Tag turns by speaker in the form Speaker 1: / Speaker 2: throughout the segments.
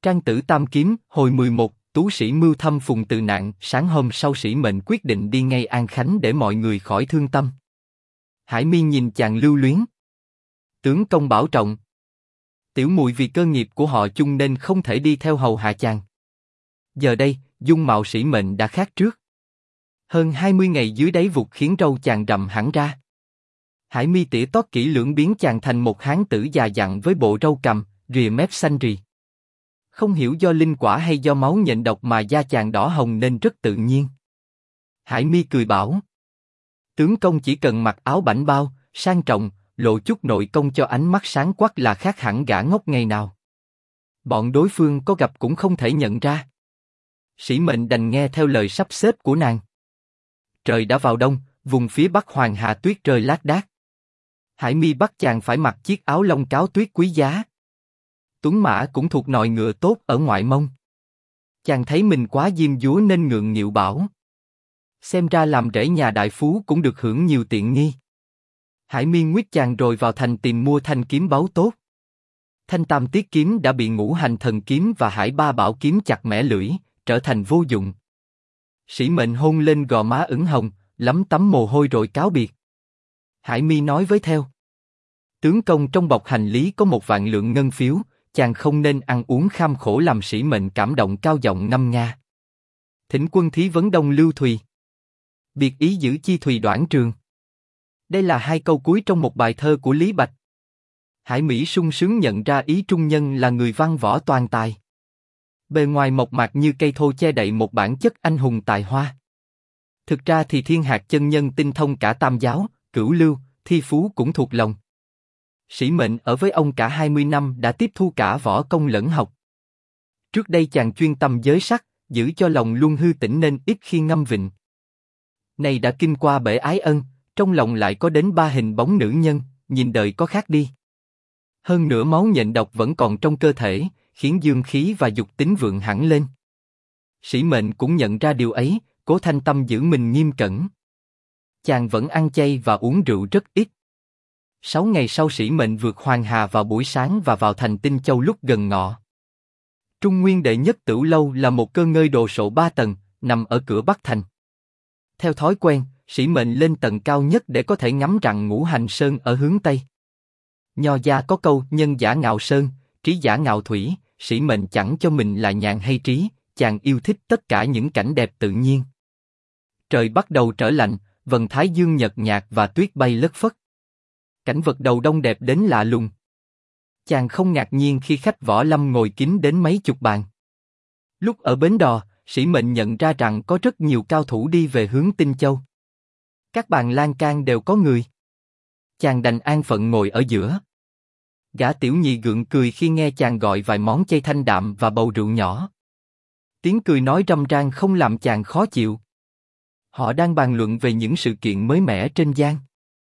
Speaker 1: Trang tử tam kiếm, hồi 11, tú sĩ mưu thâm phùng từ nạn. Sáng hôm sau Sĩ Mệnh quyết định đi ngay An Khánh để mọi người khỏi thương tâm. Hải Mi nhìn chàng lưu luyến. Tướng công bảo trọng. Tiểu muội vì cơ nghiệp của họ chung nên không thể đi theo hầu hạ chàng. Giờ đây, dung mạo Sĩ Mệnh đã khác trước. Hơn 20 ngày dưới đáy vụt khiến râu chàng rậm hẳn ra. Hải Mi tỉa tót kỹ lưỡng biến chàng thành một hán tử già dặn với bộ râu cằm, rìa mép xanh rì. Không hiểu do linh quả hay do máu nhện độc mà da chàng đỏ hồng nên rất tự nhiên. Hải Mi cười bảo: tướng công chỉ cần mặc áo bảnh bao, sang trọng, lộ chút nội công cho ánh mắt sáng quắc là khác hẳn gã ngốc ngày nào. Bọn đối phương có gặp cũng không thể nhận ra. Sĩ Mệnh đành nghe theo lời sắp xếp của nàng. Trời đã vào đông, vùng phía bắc Hoàng Hà tuyết rơi lác đác. Hải Mi bắt chàng phải mặc chiếc áo lông cáo tuyết quý giá. Tuấn mã cũng thuộc nòi ngựa tốt ở ngoại mông. Chàng thấy mình quá diêm dúa nên ngượng nghịu bảo: xem ra làm rể nhà đại phú cũng được hưởng nhiều tiện nghi. Hải Mi nguyết chàng rồi vào thành tìm mua thanh kiếm báu tốt. Thanh tam tiết kiếm đã bị ngũ hành thần kiếm và hải ba bảo kiếm chặt mẻ lưỡi, trở thành vô dụng. Sĩ Mệnh hôn lên gò má ửng hồng, lấm tấm mồ hôi rồi cáo biệt. Hải Mi nói với theo: tướng công trong bọc hành lý có 1.000 lượng ngân phiếu, chàng không nên ăn uống kham khổ. Làm Sĩ Mệnh cảm động cao giọng ngâm nga: thỉnh quân thí vấn đông lưu thùy, biệt ý giữ chi thùy đoản trường. Đây là 2 câu cuối trong một bài thơ của Lý Bạch. Hải Mỹ sung sướng nhận ra ý trung nhân là người văn võ toàn tài. Bề ngoài mộc mạc như cây thô che đậy một bản chất anh hùng tài hoa. Thực ra thì thiên hạt chân nhân tinh thông cả tam giáo, cửu lưu, thi phú cũng thuộc lòng. Sĩ Mệnh ở với ông cả 20 năm đã tiếp thu cả võ công lẫn học. Trước đây chàng chuyên tâm giới sắc, giữ cho lòng luôn hư tĩnh nên ít khi ngâm vịnh. Nay đã kinh qua bể ái ân, trong lòng lại có đến 3 hình bóng nữ nhân, nhìn đời có khác đi. Hơn nữa máu nhện độc vẫn còn trong cơ thể, khiến dương khí và dục tính vượng hẳn lên. Sĩ Mệnh cũng nhận ra điều ấy, cố thanh tâm giữ mình nghiêm cẩn. Chàng vẫn ăn chay và uống rượu rất ít. 6 ngày sau Sĩ Mệnh vượt Hoàng Hà vào buổi sáng và vào thành Tinh Châu lúc gần ngọ. Trung Nguyên đệ nhất Tửu Lâu là một cơ ngơi đồ sộ 3 tầng, nằm ở cửa Bắc thành. Theo thói quen, Sĩ Mệnh lên tầng cao nhất để có thể ngắm rặng Ngũ Hành Sơn ở hướng Tây. Nho gia có câu nhân giả ngạo sơn, trí giả ngạo thủy. Sĩ Mệnh chẳng cho mình là nhàn hay trí, chàng yêu thích tất cả những cảnh đẹp tự nhiên. Trời bắt đầu trở lạnh, vầng thái dương nhợt nhạt và tuyết bay lất phất. Cảnh vật đầu đông đẹp đến lạ lùng. Chàng không ngạc nhiên khi khách võ lâm ngồi kín đến mấy chục bàn. Lúc ở bến đò, Sĩ Mệnh nhận ra rằng có rất nhiều cao thủ đi về hướng Tinh Châu. Các bàn lan can đều có người. Chàng đành an phận ngồi ở giữa. Gã tiểu nhị gượng cười khi nghe chàng gọi vài món chay thanh đạm và bầu rượu nhỏ. Tiếng cười nói râm ran không làm chàng khó chịu. Họ đang bàn luận về những sự kiện mới mẻ trên giang.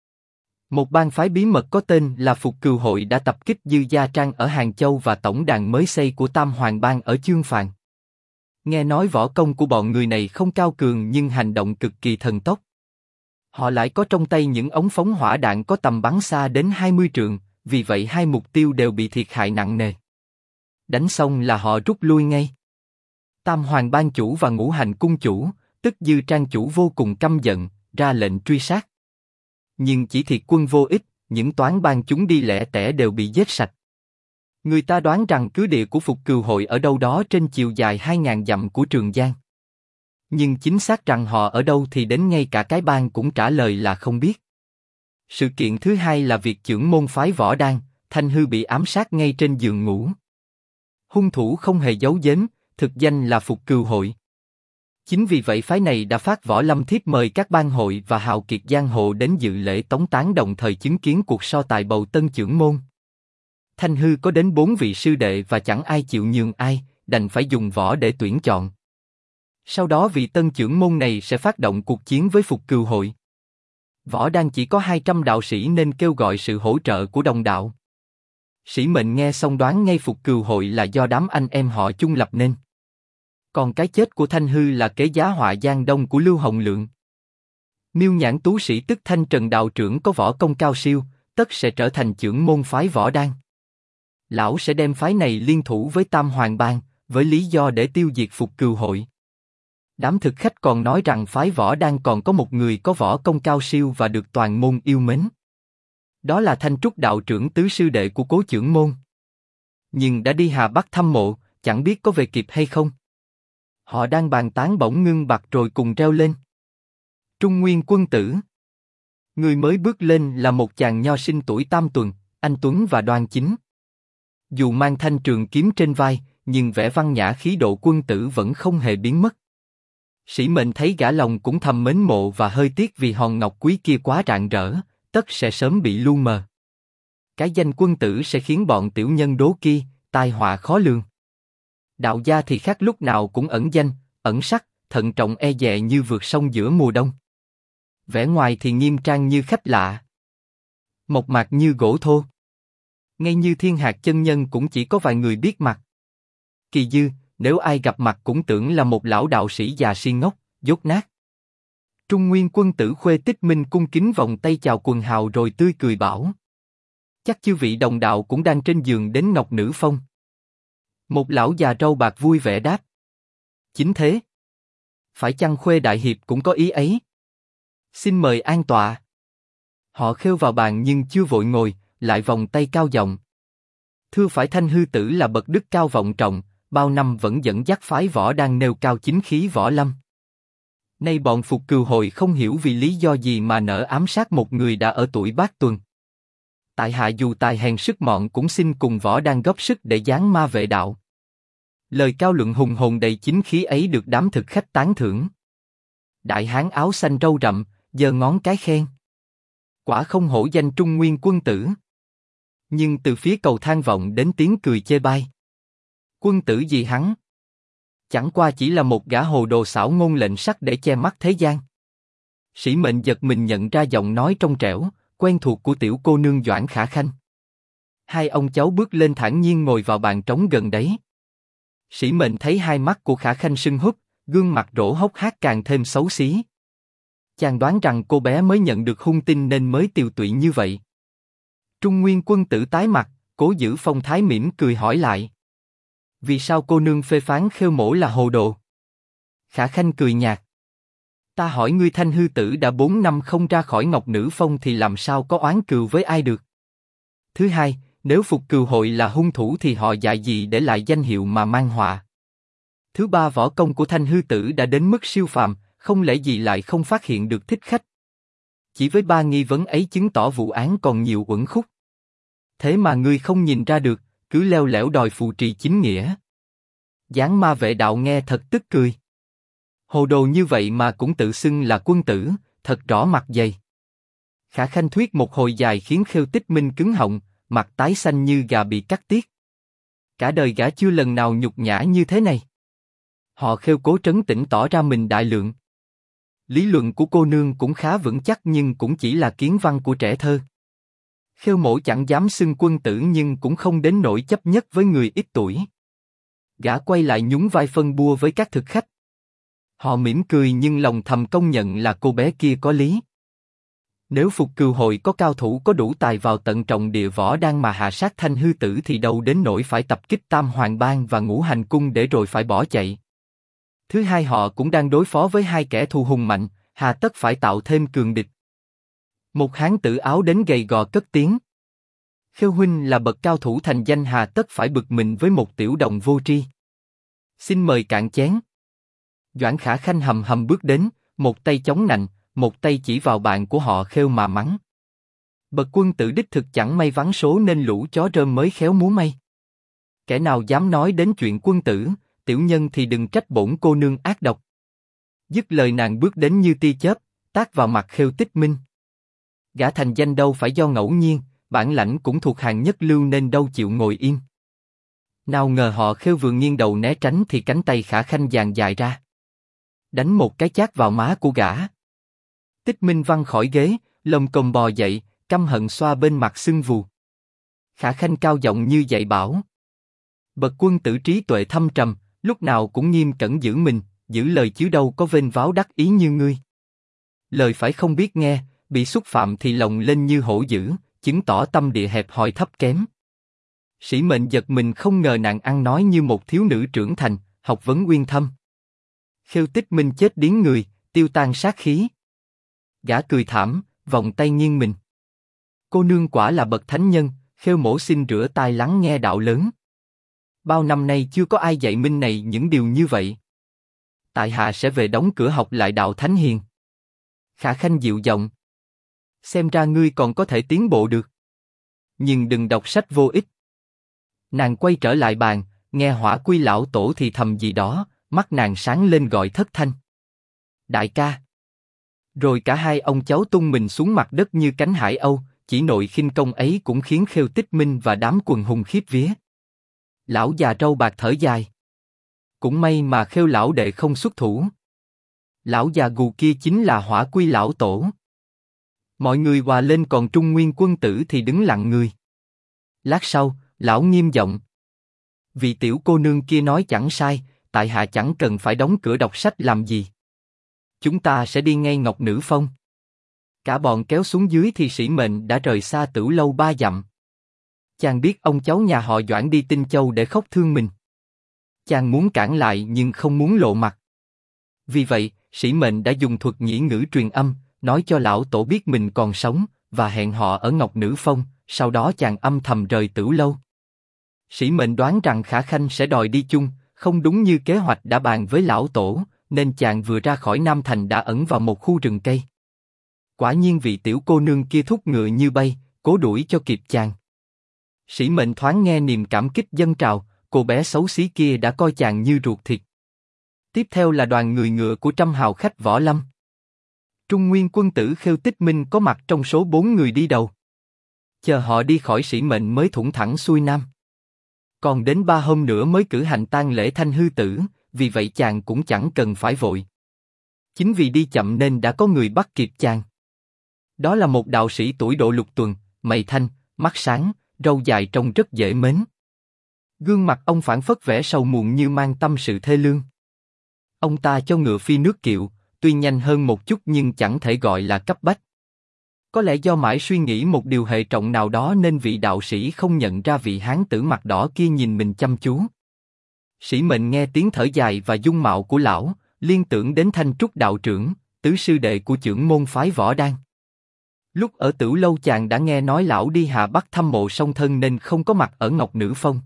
Speaker 1: Một bang phái bí mật có tên là Phục Cừu Hội đã tập kích Dư Gia Trang ở Hàng Châu và tổng đàn mới xây của Tam Hoàng Bang ở Chương Phàn. Nghe nói võ công của bọn người này không cao cường nhưng hành động cực kỳ thần tốc. Họ lại có trong tay những ống phóng hỏa đạn có tầm bắn xa đến 20 trượng, vì vậy 2 mục tiêu đều bị thiệt hại nặng nề. Đánh xong là họ rút lui ngay. Tam Hoàng Bang chủ và Ngũ Hành cung chủ, tức Dư Trang chủ vô cùng căm giận, ra lệnh truy sát. Nhưng chỉ thiệt quân vô ích, những toán bang chúng đi lẻ tẻ đều bị giết sạch. Người ta đoán rằng cứ địa của Phục Cừu Hội ở đâu đó trên chiều dài 2.000 dặm của Trường Giang. Nhưng chính xác rằng họ ở đâu thì đến ngay cả cái bang cũng trả lời là không biết. Sự kiện thứ hai là việc chưởng môn phái Võ Đan, Thanh Hư bị ám sát ngay trên giường ngủ. Hung thủ không hề giấu giếm, thực danh là Phục Cừu Hội. Chính vì vậy phái này đã phát võ lâm thiếp mời các bang hội và hào kiệt giang hồ đến dự lễ tống táng đồng thời chứng kiến cuộc so tài bầu tân chưởng môn. Thanh Hư có đến 4 vị sư đệ và chẳng ai chịu nhường ai, đành phải dùng võ để tuyển chọn. Sau đó vị tân chưởng môn này sẽ phát động cuộc chiến với Phục Cừu Hội. Võ Đan chỉ có 200 đạo sĩ nên kêu gọi sự hỗ trợ của đồng đạo. Sĩ Mệnh nghe xong đoán ngay Phục Cừu Hội là do đám anh em họ chung lập nên. Còn cái chết của Thanh Hư là kế giá họa Giang Đông của Lưu Hồng Lượng. Miêu Nhãn tú sĩ tức Thanh Trần đạo trưởng có võ công cao siêu, tất sẽ trở thành chưởng môn phái Võ Đan. Lão sẽ đem phái này liên thủ với Tam Hoàng Bang, với lý do để tiêu diệt Phục Cừu hội. Đám thực khách còn nói rằng phái Võ Đan còn có một người có võ công cao siêu và được toàn môn yêu mến. Đó là Thanh Trúc đạo trưởng tứ sư đệ của Cố Chưởng môn. Nhưng đã đi Hà Bắc thăm mộ, chẳng biết có về kịp hay không. Họ đang bàn tán bỗng ngưng bặt rồi cùng reo lên. Trung Nguyên quân tử. Người mới bước lên là một chàng nho sinh tuổi tam tuần, anh tuấn và đoan chính. Dù mang thanh trường kiếm trên vai, nhưng vẻ văn nhã khí độ quân tử vẫn không hề biến mất. Sĩ Mệnh thấy gã lòng cũng thầm mến mộ và hơi tiếc vì hòn ngọc quý kia quá rạng rỡ, tất sẽ sớm bị lu mờ. Cái danh quân tử sẽ khiến bọn tiểu nhân đố kia, tai họa khó lường. Đạo gia thì khác, lúc nào cũng ẩn danh, ẩn sắc, thận trọng e dè như vượt sông giữa mùa đông. Vẻ ngoài thì nghiêm trang như khách lạ, mộc mạc như gỗ thô. Ngay như Thiên Hạc chân nhân cũng chỉ có vài người biết mặt. Kỳ Dư, nếu ai gặp mặt cũng tưởng là một lão đạo sĩ già si ngốc, dốt nát. Trung Nguyên quân tử Khuê Tích Minh cung kính vòng tay chào quần hào rồi tươi cười bảo: chắc chư vị đồng đạo cũng đang trên giường đến Ngọc Nữ Phong. Một lão già râu bạc vui vẻ đáp: chính thế. Phải chăng Khuê đại hiệp cũng có ý ấy? Xin mời an tọa. Họ khêu vào bàn nhưng chưa vội ngồi, lại vòng tay cao giọng: thưa phải Thanh hư tử là bậc đức cao vọng trọng, bao năm vẫn dẫn dắt phái Võ đang nêu cao chính khí võ lâm. Nay bọn Phục Cừu hội không hiểu vì lý do gì mà nỡ ám sát một người đã ở tuổi bát tuần. Tại hạ dù tài hèn sức mọn cũng xin cùng Võ đang góp sức để giáng ma vệ đạo. Lời cao luận hùng hồn đầy chính khí ấy được đám thực khách tán thưởng. Đại hán áo xanh râu rậm, giơ ngón cái khen: quả không hổ danh Trung Nguyên quân tử. Nhưng từ phía cầu thang vọng đến tiếng cười chê bai: quân tử gì hắn? Chẳng qua chỉ là một gã hồ đồ xảo ngôn lệnh sắc để che mắt thế gian. Sĩ Mệnh giật mình nhận ra giọng nói trong trẻo, quen thuộc của tiểu cô nương Doãn Khả Khanh. Hai ông cháu bước lên thản nhiên ngồi vào bàn trống gần đấy. Sĩ Mệnh thấy hai mắt của Khả Khanh sưng húp, gương mặt rỗ hốc hác càng thêm xấu xí. Chàng đoán rằng cô bé mới nhận được hung tin nên mới tiều tụy như vậy. Trung Nguyên quân tử tái mặt, cố giữ phong thái mỉm cười hỏi lại: vì sao cô nương phê phán Khêu mỗ là hồ đồ? Khả Khanh cười nhạt: ta hỏi ngươi, Thanh hư tử đã 4 năm không ra khỏi Ngọc Nữ Phong thì làm sao có oán cừu với ai được? Thứ hai, nếu Phục Cừu hội là hung thủ thì họ dại gì để lại danh hiệu mà mang họa? Thứ ba, võ công của Thanh hư tử đã đến mức siêu phàm, không lẽ gì lại không phát hiện được thích khách? Chỉ với ba nghi vấn ấy chứng tỏ vụ án còn nhiều uẩn khúc. Thế mà ngươi không nhìn ra được, cứ leo lẻo đòi phù trì chính nghĩa. Giáng ma vệ đạo nghe thật tức cười. Hồ đồ như vậy mà cũng tự xưng là quân tử, thật rõ mặt dày. Khả Khanh thuyết một hồi dài khiến Khêu Tích Minh cứng họng, mặt tái xanh như gà bị cắt tiết. Cả đời gã chưa lần nào nhục nhã như thế này. Họ Khêu cố trấn tĩnh tỏ ra mình đại lượng. Lý luận của cô nương cũng khá vững chắc nhưng cũng chỉ là kiến văn của trẻ thơ. Khêu mỗ chẳng dám xưng quân tử nhưng cũng không đến nỗi chấp nhất với người ít tuổi. Gã quay lại nhún vai phân bua với các thực khách. Họ mỉm cười nhưng lòng thầm công nhận là cô bé kia có lý. Nếu Phục Cừu hội có cao thủ có đủ tài vào tận trọng địa võ đang mà hạ sát Thanh hư tử thì đâu đến nỗi phải tập kích Tam Hoàng Bang và Ngũ Hành Cung để rồi phải bỏ chạy. Thứ hai, họ cũng đang đối phó với hai kẻ thù hùng mạnh, hà tất phải tạo thêm cường địch. Một hán tử áo đến gầy gò cất tiếng: Khêu huynh là bậc cao thủ thành danh, hà tất phải bực mình với một tiểu đồng vô tri. Xin mời cạn chén. Doãn Khả Khanh hầm hầm bước đến, một tay chống nạnh, một tay chỉ vào bạn của họ Khêu mà mắng: bậc quân tử đích thực chẳng may vắng số nên lũ chó rơm mới khéo múa may. Kẻ nào dám nói đến chuyện quân tử, tiểu nhân thì đừng trách bổn cô nương ác độc. Dứt lời nàng bước đến như tia chớp, tát vào mặt Khêu Tích Minh. Gã thành danh đâu phải do ngẫu nhiên, bản lãnh cũng thuộc hàng nhất lưu nên đâu chịu ngồi im. Nào ngờ họ Khêu vừa nghiêng đầu né tránh thì cánh tay Khả Khanh dang dài ra, đánh một cái chát vào má của gã. Tích Minh văng khỏi ghế, lồng cồng bò dậy, căm hận xoa bên mặt sưng vù. Khả Khanh cao giọng như dạy bảo: bậc quân tử trí tuệ thâm trầm, lúc nào cũng nghiêm cẩn giữ mình, giữ lời chứ đâu có vênh váo đắc ý như ngươi. Lời phải không biết nghe, bị xúc phạm thì lòng lên như hổ dữ, chứng tỏ tâm địa hẹp hòi thấp kém. Sĩ Mệnh giật mình không ngờ nàng ăn nói như một thiếu nữ trưởng thành, học vấn uyên thâm. Khêu Tích Minh chết điếng người, tiêu tan sát khí. Gã cười thảm, vòng tay nghiêng mình. Cô nương quả là bậc thánh nhân, Khêu mỗ xin rửa tai lắng nghe đạo lớn. Bao năm nay chưa có ai dạy Minh này những điều như vậy. Tại hạ sẽ về đóng cửa học lại đạo thánh hiền. Khả Khanh dịu giọng. Xem ra ngươi còn có thể tiến bộ được. Nhưng đừng đọc sách vô ích. Nàng quay trở lại bàn, nghe Hỏa Quy lão tổ thì thầm gì đó, mắt nàng sáng lên gọi Thất Thanh. Đại ca. Rồi cả hai ông cháu tung mình xuống mặt đất như cánh hải âu, chỉ nội khinh công ấy cũng khiến Khêu Tích Minh và đám quần hùng khiếp vía. Lão già râu bạc thở dài. Cũng may mà Khêu lão đệ không xuất thủ. Lão già gù kia chính là Hỏa Quy lão tổ. Mọi người hòa lên còn Trung Nguyên quân tử thì đứng lặng người. Lát sau, lão nghiêm giọng. Vị tiểu cô nương kia nói chẳng sai, tại hạ chẳng cần phải đóng cửa đọc sách làm gì. Chúng ta sẽ đi ngay Ngọc Nữ Phong. Cả bọn kéo xuống dưới thì Sĩ Mệnh đã rời xa Tửu Lâu 3 dặm. Chàng biết ông cháu nhà họ Doãn đi Tinh Châu để khóc thương mình. Chàng muốn cản lại nhưng không muốn lộ mặt. Vì vậy, Sĩ Mệnh đã dùng thuật nhĩ ngữ truyền âm, nói cho lão tổ biết mình còn sống, và hẹn họ ở Ngọc Nữ Phong, sau đó chàng âm thầm rời Tửu Lâu. Sĩ Mệnh đoán rằng Khả Khanh sẽ đòi đi chung, không đúng như kế hoạch đã bàn với lão tổ, nên chàng vừa ra khỏi Nam Thành đã ẩn vào một khu rừng cây. Quả nhiên vị tiểu cô nương kia thúc ngựa như bay, cố đuổi cho kịp chàng. Sĩ Mệnh thoáng nghe niềm cảm kích dâng trào, cô bé xấu xí kia đã coi chàng như ruột thịt. Tiếp theo là đoàn người ngựa của trăm hào khách võ lâm. Trung Nguyên quân tử Khêu Tích Minh có mặt trong số 4 người đi đầu. Chờ họ đi khỏi Sĩ Mệnh mới thủng thẳng xuôi nam. Còn đến 3 hôm nữa mới cử hành tang lễ Thanh Hư Tử, vì vậy chàng cũng chẳng cần phải vội. Chính vì đi chậm nên đã có người bắt kịp chàng. Đó là một đạo sĩ tuổi độ lục tuần, mày thanh, mắt sáng, râu dài trông rất dễ mến. Gương mặt ông phảng phất vẻ sầu muộn như mang tâm sự thê lương. Ông ta cho ngựa phi nước kiệu, tuy nhanh hơn một chút nhưng chẳng thể gọi là cấp bách. Có lẽ do mãi suy nghĩ một điều hệ trọng nào đó nên vị đạo sĩ không nhận ra vị hán tử mặt đỏ kia nhìn mình chăm chú. Sĩ Mệnh nghe tiếng thở dài và dung mạo của lão, liên tưởng đến Thanh Trúc đạo trưởng, tứ sư đệ của trưởng môn phái Võ Đan. Lúc ở Tửu Lâu chàng đã nghe nói lão đi Hà Bắc thăm mộ song thân nên không có mặt ở Ngọc Nữ Phong.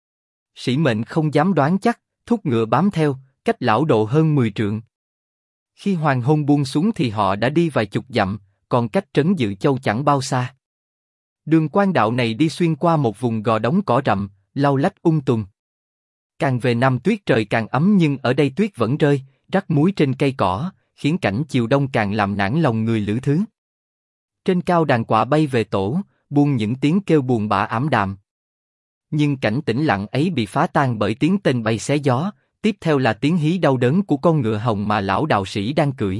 Speaker 1: Sĩ Mệnh không dám đoán chắc, thúc ngựa bám theo, cách lão độ hơn 10 trượng. Khi hoàng hôn buông xuống thì họ đã đi vài chục dặm, còn cách Trấn Dự Châu chẳng bao xa. Đường quan đạo này đi xuyên qua một vùng gò đống cỏ rậm, lau lách tùm. Càng về Nam tuyết trời càng ấm nhưng ở đây tuyết vẫn rơi, rắc muối trên cây cỏ, khiến cảnh chiều đông càng làm nản lòng người lữ thứ. Trên cao đàn quạ bay về tổ, buông những tiếng kêu buồn bã ảm đạm. Nhưng cảnh tĩnh lặng ấy bị phá tan bởi tiếng tên bay xé gió, tiếp theo là tiếng hí đau đớn của con ngựa hồng mà lão đạo sĩ đang cưỡi.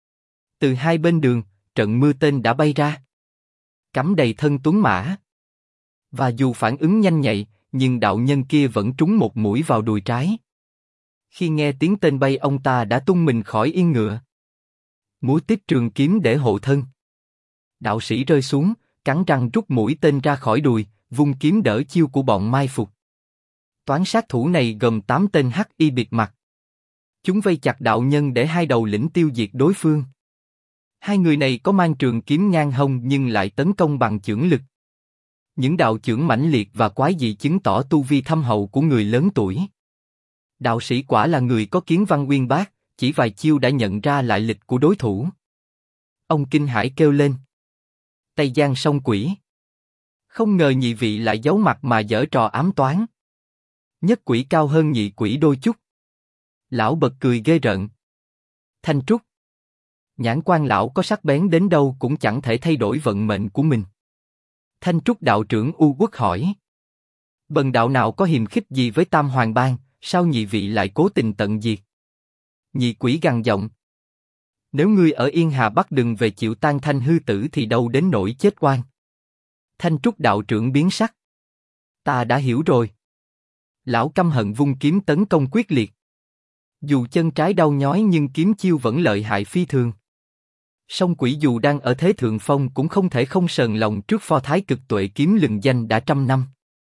Speaker 1: Từ hai bên đường, trận mưa tên đã bay ra, cắm đầy thân tuấn mã. Và dù phản ứng nhanh nhạy, nhưng đạo nhân kia vẫn trúng một mũi vào đùi trái. Khi nghe tiếng tên bay ông ta đã tung mình khỏi yên ngựa, múa tiếp trường kiếm để hộ thân. Đạo sĩ rơi xuống, cắn răng rút mũi tên ra khỏi đùi, vung kiếm đỡ chiêu của bọn mai phục. Toán sát thủ này gồm 8 tên hắc y bịt mặt. Chúng vây chặt đạo nhân để hai đầu lĩnh tiêu diệt đối phương. Hai người này có mang trường kiếm ngang hông nhưng lại tấn công bằng chưởng lực. Những đạo chưởng mãnh liệt và quái dị chứng tỏ tu vi thâm hậu của người lớn tuổi. Đạo sĩ quả là người có kiến văn uyên bác, chỉ vài chiêu đã nhận ra lại lịch của đối thủ. Ông kinh hãi kêu lên: Tây Giang song quỷ! Không ngờ nhị vị lại giấu mặt mà giở trò ám toán. Nhất quỷ cao hơn nhị quỷ đôi chút. Lão bật cười ghê rợn. Thanh Trúc! Nhãn quan lão có sắc bén đến đâu cũng chẳng thể thay đổi vận mệnh của mình. Thanh Trúc đạo trưởng u uất hỏi: Bần đạo nào có hiềm khích gì với Tam Hoàng Bang, sao nhị vị lại cố tình tận diệt? Nhị quỷ gằn giọng: Nếu ngươi ở Yên Hà Bắc đừng về chịu tan Thanh Hư Tử thì đâu đến nỗi chết oan. Thanh Trúc đạo trưởng biến sắc: Ta đã hiểu rồi. Lão căm hận vung kiếm tấn công quyết liệt. Dù chân trái đau nhói nhưng kiếm chiêu vẫn lợi hại phi thường. Song quỷ dù đang ở thế thượng phong cũng không thể không sờn lòng trước pho thái cực tuệ kiếm lừng danh đã trăm năm.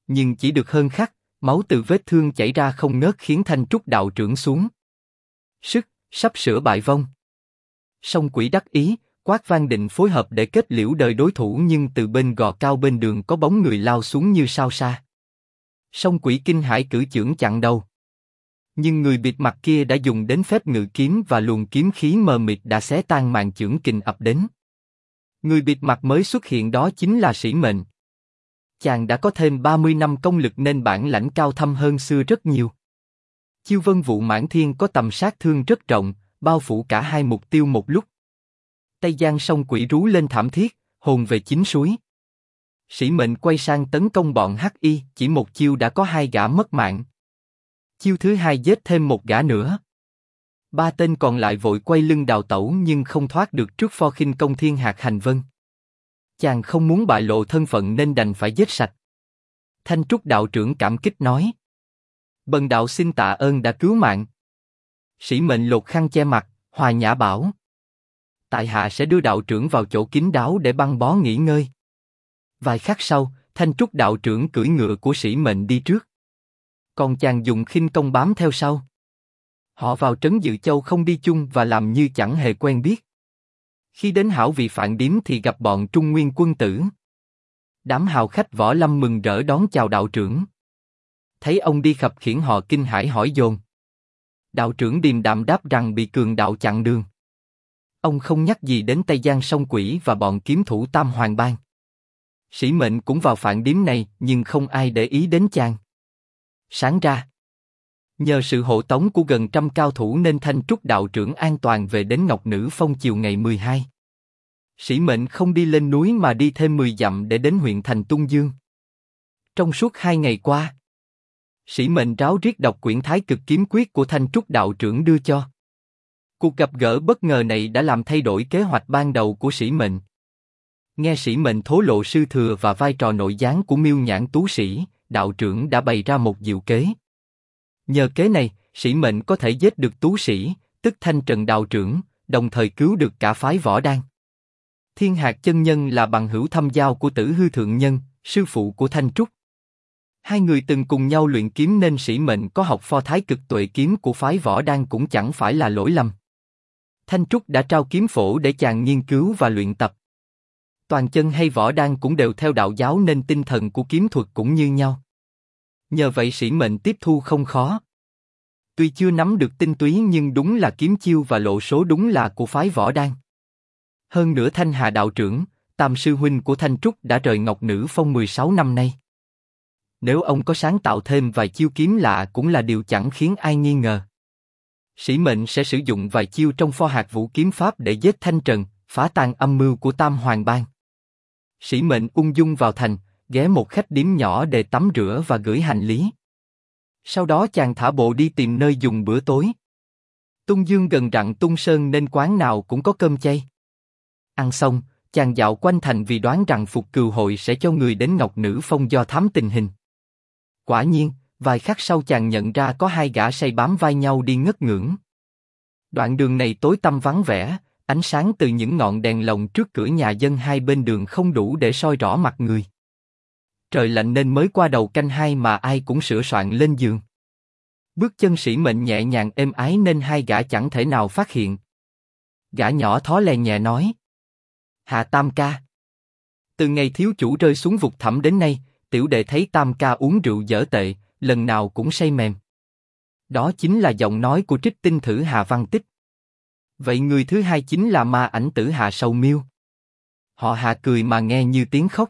Speaker 1: Nhưng chỉ được hơn khắc, máu từ vết thương chảy ra không ngớt khiến Thanh Trúc đạo trưởng xuống sức, sắp sửa bại vong. Song Quỷ đắc ý, quát vang định phối hợp để kết liễu đời đối thủ, nhưng từ bên gò cao bên đường có bóng người lao xuống như sao xa. Song Quỷ kinh hãi cử chưởng chặn đầu. Nhưng người bịt mặt kia đã dùng đến phép ngự kiếm và luồng kiếm khí mờ mịt đã xé tan màn chưởng kình ập đến. Người bịt mặt mới xuất hiện đó chính là Sĩ Mệnh. Chàng đã có thêm 30 năm công lực nên bản lãnh cao thâm hơn xưa rất nhiều. Chiêu Vân Vụ Mãn Thiên có tầm sát thương rất rộng, bao phủ cả hai mục tiêu một lúc. Tây Giang Song Quỷ rú lên thảm thiết, hồn về chín suối. Sĩ Mệnh quay sang tấn công bọn Hắc Y, chỉ một chiêu đã có hai gã mất mạng. Chiêu thứ hai giết thêm một gã nữa. Ba tên còn lại vội quay lưng đào tẩu nhưng không thoát được trước pho khinh công Thiên Hạc Hành Vân. Chàng không muốn bại lộ thân phận nên đành phải giết sạch. Thanh Trúc đạo trưởng cảm kích nói: Bần đạo xin tạ ơn đã cứu mạng. Sĩ Mệnh lột khăn che mặt, hòa nhã bảo: Tại hạ sẽ đưa đạo trưởng vào chỗ kín đáo để băng bó nghỉ ngơi. Vài khắc sau, Thanh Trúc đạo trưởng cưỡi ngựa của Sĩ Mệnh đi trước, còn chàng dùng khinh công bám theo sau. Họ vào trấn Dự Châu không đi chung và làm như chẳng hề quen biết. Khi đến Hảo Vị Phạn Điếm thì gặp bọn Trung Nguyên quân tử. Đám hào khách võ lâm mừng rỡ đón chào đạo trưởng. Thấy ông đi khập khiễng họ kinh hãi hỏi dồn. Đạo trưởng điềm đạm đáp rằng bị cường đạo chặn đường. Ông không nhắc gì đến Tây Giang Song Quỷ và bọn kiếm thủ Tam Hoàng Bang. Sĩ Mệnh cũng vào Phạn Điếm này nhưng không ai để ý đến chàng. Sáng ra, nhờ sự hộ tống của gần trăm cao thủ nên Thanh Trúc đạo trưởng an toàn về đến Ngọc Nữ Phong chiều ngày 12. Sĩ Mệnh không đi lên núi mà đi thêm 10 dặm để đến huyện thành Tung Dương. Trong suốt 2 ngày qua, Sĩ Mệnh ráo riết đọc quyển Thái Cực Kiếm Quyết của Thanh Trúc đạo trưởng đưa cho. Cuộc gặp gỡ bất ngờ này đã làm thay đổi kế hoạch ban đầu của Sĩ Mệnh. Nghe Sĩ Mệnh thổ lộ sư thừa và vai trò nội gián của Miêu Nhãn Tú Sĩ, đạo trưởng đã bày ra một diệu kế. Nhờ kế này, Sĩ Mệnh có thể giết được Tú Sĩ, tức Thanh Trần đạo trưởng, đồng thời cứu được cả phái Võ Đan. Thiên Hạc chân nhân là bằng hữu thâm giao của Tử Hư thượng nhân, sư phụ của Thanh Trúc. Hai người từng cùng nhau luyện kiếm nên Sĩ Mệnh có học pho Thái Cực Tuệ kiếm của phái Võ Đan cũng chẳng phải là lỗi lầm. Thanh Trúc đã trao kiếm phổ để chàng nghiên cứu và luyện tập. Toàn chân hay Võ Đan cũng đều theo đạo giáo nên tinh thần của kiếm thuật cũng như nhau. Nhờ vậy Sĩ Mệnh tiếp thu không khó. Tuy chưa nắm được tinh túy nhưng đúng là kiếm chiêu và lộ số đúng là của phái Võ Đan. Hơn nữa Thanh Hà đạo trưởng, tam sư huynh của Thanh Trúc đã rời Ngọc Nữ Phong 16 năm nay. Nếu ông có sáng tạo thêm vài chiêu kiếm lạ cũng là điều chẳng khiến ai nghi ngờ. Sĩ Mệnh sẽ sử dụng vài chiêu trong pho Hạc Vũ kiếm pháp để giết Thanh Trần, phá tan âm mưu của Tam Hoàng Bang. Sĩ Mệnh ung dung vào thành, ghé một khách điếm nhỏ để tắm rửa và gửi hành lý. Sau đó chàng thả bộ đi tìm nơi dùng bữa tối. Tung Dương gần rặng Tung Sơn nên quán nào cũng có cơm chay. Ăn xong, chàng dạo quanh thành vì đoán rằng Phục Cừu hội sẽ cho người đến Ngọc Nữ Phong do thám tình hình. Quả nhiên, vài khắc sau chàng nhận ra có hai gã say bám vai nhau đi ngất ngưỡng. Đoạn đường này tối tăm vắng vẻ, ánh sáng từ những ngọn đèn lồng trước cửa nhà dân hai bên đường không đủ để soi rõ mặt người. Trời lạnh nên mới qua đầu canh 2 mà ai cũng sửa soạn lên giường. Bước chân Sĩ Mệnh nhẹ nhàng êm ái nên hai gã chẳng thể nào phát hiện. Gã nhỏ thó lè nhẹ nói: Hạ Tam ca. Từ ngày thiếu chủ rơi xuống vực thẳm đến nay, tiểu đệ thấy Tam ca uống rượu dở tệ, lần nào cũng say mềm. Đó chính là giọng nói của Trích Tinh Thử Hà Văn Tích. Vậy người thứ hai chính là ma ảnh tử Hạ Sầu Miêu. Họ Hạ cười mà nghe như tiếng khóc.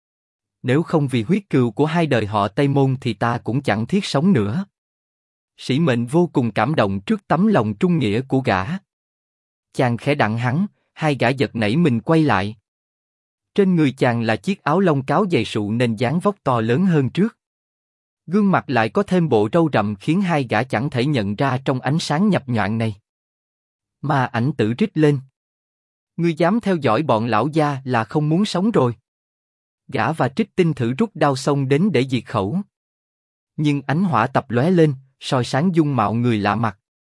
Speaker 1: Nếu không vì huyết cừu của hai đời họ Tây Môn thì ta cũng chẳng thiết sống nữa. Sĩ Mệnh vô cùng cảm động trước tấm lòng trung nghĩa của gã. Chàng khẽ đặng hắn, hai gã giật nảy mình quay lại. Trên người chàng là chiếc áo lông cáo dày sụ nên dáng vóc to lớn hơn trước. Gương mặt lại có thêm bộ râu rậm khiến hai gã chẳng thể nhận ra trong ánh sáng nhập nhoạng này. Ma ảnh tử rít lên: Ngươi dám theo dõi bọn lão gia là không muốn sống rồi. Gã và Trích Tinh Thử rút đao xông đến để diệt khẩu. Nhưng ánh hỏa tập lóe lên, soi sáng dung mạo người lạ mặt.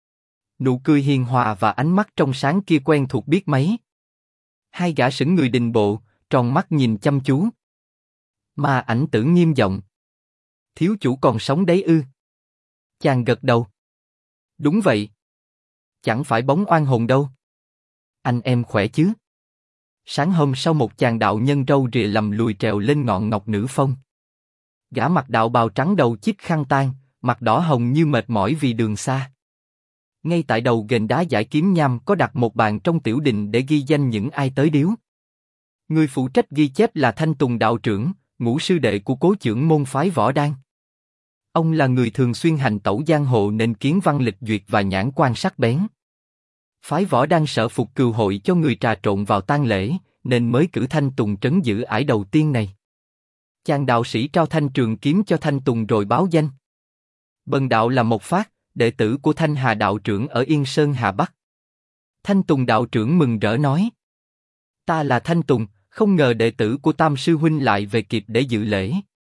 Speaker 1: Nụ cười hiền hòa và ánh mắt trong sáng kia quen thuộc biết mấy. Hai gã sững người đình bộ, tròn mắt nhìn chăm chú. Ma ảnh tử nghiêm giọng: Thiếu chủ còn sống đấy ư? Chàng gật đầu. Đúng vậy. Chẳng phải bóng oan hồn đâu. Anh em khỏe chứ? Sáng hôm sau một chàng đạo nhân râu rịa lầm lùi trèo lên ngọn ngọc nữ phong. Gã mặc đạo bào trắng đầu chiếc khăn tang, mặt đỏ hồng như mệt mỏi vì đường xa. Ngay tại đầu ghềnh đá giải kiếm nham có đặt một bàn trong tiểu đình để ghi danh những ai tới điếu. Người phụ trách ghi chép là Thanh Tùng đạo trưởng, ngũ sư đệ của cố chưởng môn phái Võ Đan. Ông là người thường xuyên hành tẩu giang hồ nên kiến văn lịch duyệt và nhãn quan sắc bén. Phái Võ Đan sợ phục cừu hội cho người trà trộn vào tang lễ, nên mới cử Thanh Tùng trấn giữ ải đầu tiên này. Chàng đạo sĩ trao thanh trường kiếm cho Thanh Tùng rồi báo danh. Bần đạo là Mộc Phát, đệ tử của Thanh Hà đạo trưởng ở Yên Sơn Hà Bắc. Thanh Tùng đạo trưởng mừng rỡ nói: Ta là Thanh Tùng, không ngờ đệ tử của Tam sư huynh lại về kịp để dự lễ.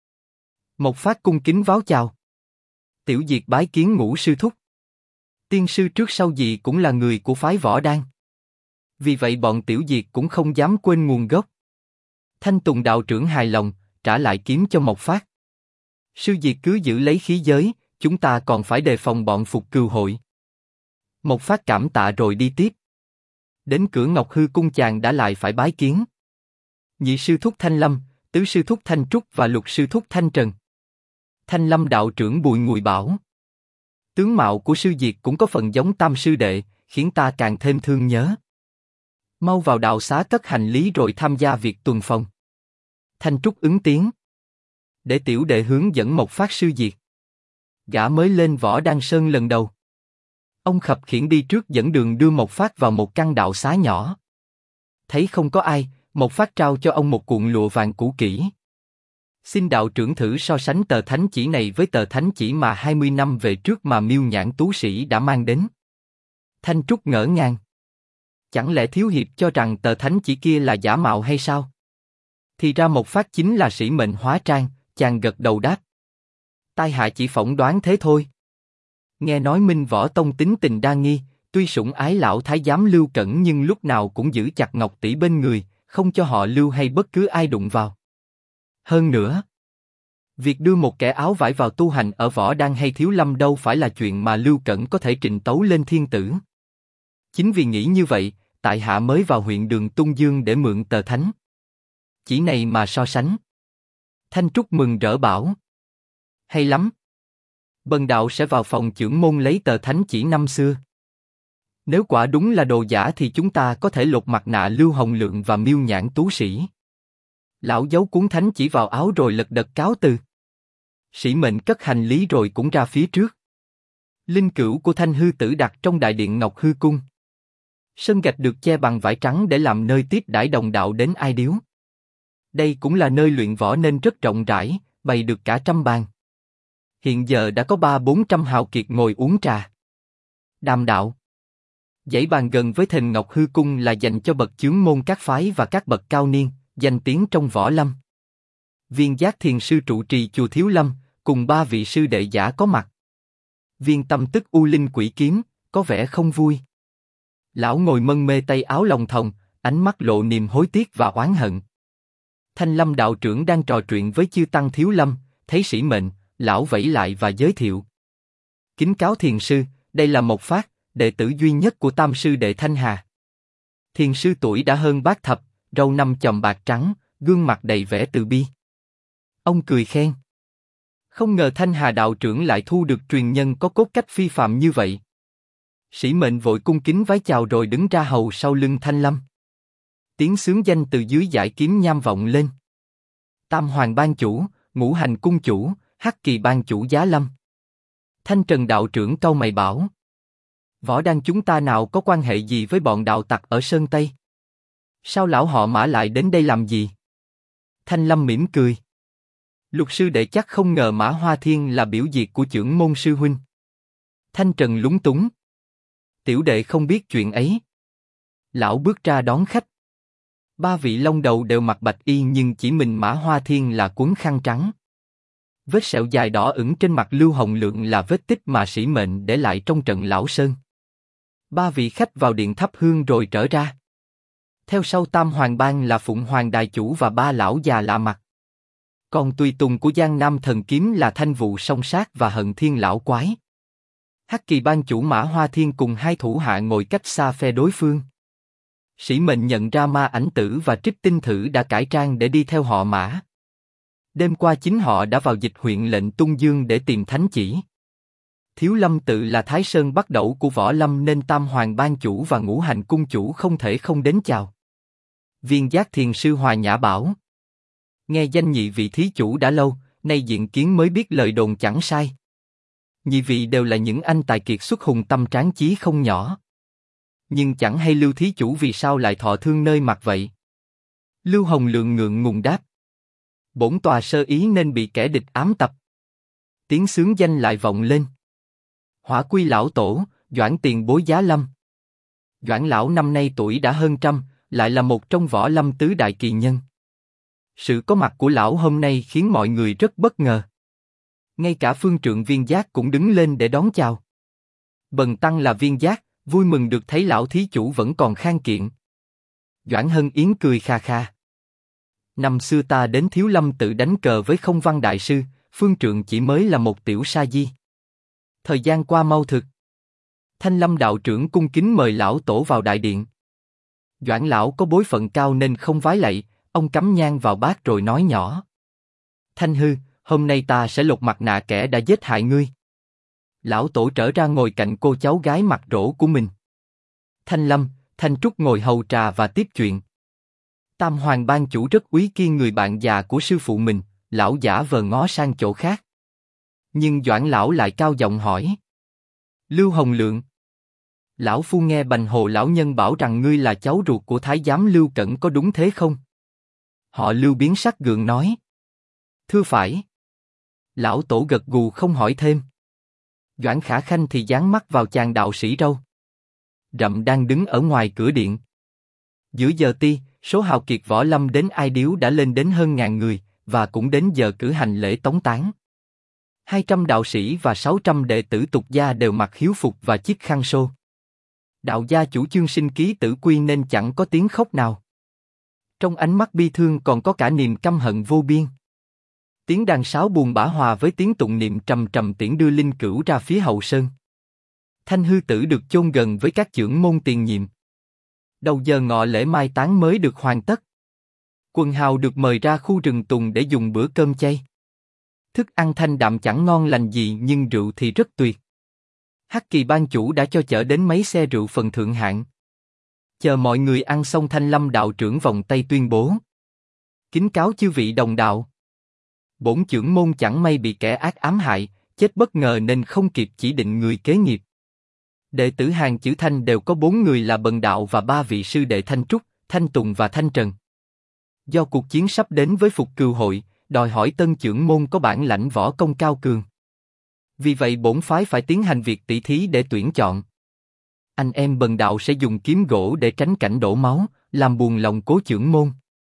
Speaker 1: Mộc Phát cung kính vái chào. Tiểu Diệt bái kiến ngũ sư thúc. Tiên sư trước sau gì cũng là người của phái Võ Đan. Vì vậy bọn Tiểu Diệt cũng không dám quên nguồn gốc. Thanh Tùng đạo trưởng hài lòng, trả lại kiếm cho Mộc Phát. Sư Diệt cứ giữ lấy khí giới, chúng ta còn phải đề phòng bọn phục cừu hội. Mộc Phát cảm tạ rồi đi tiếp. Đến cửa Ngọc Hư cung chàng đã lại phải bái kiến. Nhị sư thúc Thanh Lâm, tứ sư thúc Thanh Trúc và lục sư thúc Thanh Trần. Thanh Lâm đạo trưởng bùi ngùi bảo: Tướng mạo của sư Diệt cũng có phần giống Tam sư đệ, khiến ta càng thêm thương nhớ. Mau vào đạo xá cất hành lý rồi tham gia việc tuần phòng. Thanh Trúc ứng tiếng. Để tiểu đệ hướng dẫn Mộc Phát sư Diệt. Gã mới lên Võ Đan Sơn lần đầu. Ông khập khiễng đi trước dẫn đường đưa Mộc Phát vào một căn đạo xá nhỏ. Thấy không có ai, Mộc Phát trao cho ông một cuộn lụa vàng cũ kỹ. Xin đạo trưởng thử so sánh tờ thánh chỉ này với tờ thánh chỉ mà 20 năm về trước mà Miêu Nhãn Tú Sĩ đã mang đến. Thanh Trúc ngỡ ngàng. Chẳng lẽ thiếu hiệp cho rằng tờ thánh chỉ kia là giả mạo hay sao? Thì ra Mộc Phát chính là sĩ mệnh hóa trang, chàng gật đầu đáp. Tai hạ chỉ phỏng đoán thế thôi. Nghe nói Minh Võ Tông tính tình đa nghi, tuy sủng ái lão thái giám Lưu Cẩn nhưng lúc nào cũng giữ chặt Ngọc tỷ bên người, không cho họ Lưu hay bất cứ ai đụng vào. Hơn nữa, việc đưa một kẻ áo vải vào tu hành ở Võ Đan hay Thiếu Lâm đâu phải là chuyện mà Lưu Cẩn có thể trình tấu lên thiên tử. Chính vì nghĩ như vậy, tại hạ mới vào huyện Đường Tung Dương để mượn tờ thánh chỉ này mà so sánh. Thanh Trúc mừng rỡ bảo: Hay lắm. Bần đạo sẽ vào phòng chưởng môn lấy tờ thánh chỉ năm xưa. Nếu quả đúng là đồ giả thì chúng ta có thể lột mặt nạ Lưu Hồng Lượng và Miêu Nhãn Tú Sĩ. Lão giấu cuốn thánh chỉ vào áo rồi lật đật cáo từ. Sĩ mệnh cất hành lý rồi cũng ra phía trước. Linh cữu của Thanh Hư Tử đặt trong đại điện Ngọc Hư Cung. Sân gạch được che bằng vải trắng để làm nơi tiếp đãi đồng đạo đến ai điếu. Đây cũng là nơi luyện võ nên rất rộng rãi, bày được cả trăm bàn. Hiện giờ đã có 300-400 hào kiệt ngồi uống trà, đàm đạo. Dãy bàn gần với thềm Ngọc Hư Cung là dành cho bậc chướng môn các phái và các bậc cao niên, danh tiếng trong võ lâm. Viên Giác Thiền sư trụ trì chùa Thiếu Lâm, cùng 3 vị sư đệ giả có mặt. Viên Tâm tức U Linh Quỷ Kiếm, có vẻ không vui. Lão ngồi mân mê tay áo lòng thòng, ánh mắt lộ niềm hối tiếc và oán hận. Thanh Lâm đạo trưởng đang trò chuyện với chư tăng Thiếu Lâm, thấy sĩ mệnh, lão vẫy lại và giới thiệu. Kính cáo thiền sư, đây là Mộc Phát, đệ tử duy nhất của Tam sư đệ Thanh Hà. Thiền sư tuổi đã hơn bát thập, râu năm chòm bạc trắng, gương mặt đầy vẻ từ bi. Ông cười khen. Không ngờ Thanh Hà đạo trưởng lại thu được truyền nhân có cốt cách phi phàm như vậy. Sĩ mệnh vội cung kính vái chào rồi đứng ra hầu sau lưng Thanh Lâm. Tiếng xướng danh từ dưới dải kiếm nham vọng lên. Tam Hoàng ban chủ, Ngũ Hành cung chủ, Hắc Kỳ ban chủ Giá Lâm. Thanh Trần đạo trưởng cau mày bảo: Võ Đan chúng ta nào có quan hệ gì với bọn đạo tặc ở Sơn Tây? Sao lão họ Mã lại đến đây làm gì? Thanh Lâm mỉm cười. Lục sư đệ chắc không ngờ Mã Hoa Thiên là biểu diệt của chưởng môn sư huynh. Thanh Trần lúng túng. Tiểu đệ không biết chuyện ấy. Lão bước ra đón khách. 3 vị long đầu đều mặc bạch y nhưng chỉ mình Mã Hoa Thiên là quấn khăn trắng. Vết sẹo dài đỏ ửng trên mặt Lưu Hồng Lượng là vết tích mà sĩ mệnh để lại trong trận Lão Sơn. 3 vị khách vào điện thắp hương rồi trở ra. Theo sau Tam Hoàng ban là Phụng Hoàng Đài chủ và 3 lão già lạ mặt. Còn tùy tùng của Giang Nam Thần Kiếm là Thanh Vụ Song Sát và Hận Thiên Lão Quái. Hắc Kỳ ban chủ Mã Hoa Thiên cùng hai thủ hạ ngồi cách xa phe đối phương. Sĩ mệnh nhận ra Ma Ảnh Tử và Trích Tinh Thử đã cải trang để đi theo họ Mã. Đêm qua chính họ đã vào dịch huyện lệnh Tung Dương để tìm thánh chỉ. Thiếu Lâm tự là Thái Sơn bắt đầu của Võ Lâm nên Tam Hoàng ban chủ và Ngũ Hành cung chủ không thể không đến chào. Viên Giác Thiền sư Hòa Nhã bảo: nghe danh nhị vị thí chủ đã lâu, nay diện kiến mới biết lời đồn chẳng sai. Nhị vị đều là những anh tài kiệt xuất hùng tâm tráng chí không nhỏ. Nhưng chẳng hay Lưu thí chủ vì sao lại thọ thương nơi mặt vậy? Lưu Hồng Lượng ngượng ngùng đáp: bổn tòa sơ ý nên bị kẻ địch ám tập. Tiếng xướng danh lại vọng lên. Hỏa Quy lão tổ, Doãn tiền bối giá lâm. Doãn lão năm nay tuổi đã hơn trăm, lại là một trong Võ Lâm tứ đại kỳ nhân. Sự có mặt của lão hôm nay khiến mọi người rất bất ngờ. Ngay cả phương trượng Viên Giác cũng đứng lên để đón chào. Bần tăng là Viên Giác, vui mừng được thấy lão thí chủ vẫn còn khang kiện. Doãn Hân Yến cười kha kha. Năm xưa ta đến Thiếu Lâm tự đánh cờ với Không Văn đại sư, phương trượng chỉ mới là một tiểu sa di. Thời gian qua mau thực. Thanh Lâm đạo trưởng cung kính mời lão tổ vào đại điện. Doãn lão có bối phận cao nên không vái lạy, ông cắm nhang vào bát rồi nói nhỏ: Thanh hư, hôm nay ta sẽ lột mặt nạ kẻ đã giết hại ngươi. Lão tổ trở ra ngồi cạnh cô cháu gái mặt rỗ của mình. Thanh Lâm, Thanh Trúc ngồi hầu trà và tiếp chuyện. Tam Hoàng ban chủ rất úy kiên người bạn già của sư phụ mình, lão giả vờ ngó sang chỗ khác. Nhưng Doãn lão lại cao giọng hỏi: Lưu Hồng Lượng, lão phu nghe Bành Hồ lão nhân bảo rằng ngươi là cháu ruột của Thái giám Lưu Cẩn, có đúng thế không? Họ Lưu biến sắc gượng nói: thưa phải. Lão tổ gật gù không hỏi thêm. Doãn Khả Khanh thì dán mắt vào chàng đạo sĩ râu rậm đang đứng ở ngoài cửa điện. Giữa giờ ti, số hào kiệt Võ Lâm đến Ai Điếu đã lên đến hơn 1000 người, và cũng đến giờ cử hành lễ tống táng. 200 đạo sĩ và 600 đệ tử tục gia đều mặc hiếu phục và chiếc khăn xô. Đạo gia chủ chương sinh ký tử quy nên chẳng có tiếng khóc nào. Trong ánh mắt bi thương còn có cả niềm căm hận vô biên. Tiếng đàn sáo buồn bã hòa với tiếng tụng niệm trầm trầm tiễn đưa linh cữu ra phía hậu sơn. Thanh hư tử được chôn gần với các chưởng môn tiền nhiệm. Đầu giờ ngọ lễ mai táng mới được hoàn tất. Quần hào được mời ra khu rừng tùng để dùng bữa cơm chay. Thức ăn thanh đạm chẳng ngon lành gì nhưng rượu thì rất tuyệt. Hắc Kỳ ban chủ đã cho chở đến mấy xe rượu phần thượng hạng. Chờ mọi người ăn xong, Thanh Lâm đạo trưởng vòng tay tuyên bố: kính cáo chư vị đồng đạo. Bổn chưởng môn chẳng may bị kẻ ác ám hại, chết bất ngờ nên không kịp chỉ định người kế nghiệp. Đệ tử hàng chữ Thanh đều có 4 người là Bần đạo và 3 vị sư đệ Thanh Trúc, Thanh Tùng và Thanh Trần. Do cuộc chiến sắp đến với Phục Cừu hội, đòi hỏi tân chưởng môn có bản lãnh võ công cao cường. Vì vậy bổn phái phải tiến hành việc tỷ thí để tuyển chọn. Anh em Bần đạo sẽ dùng kiếm gỗ để tránh cảnh đổ máu, làm buồn lòng cố chưởng môn.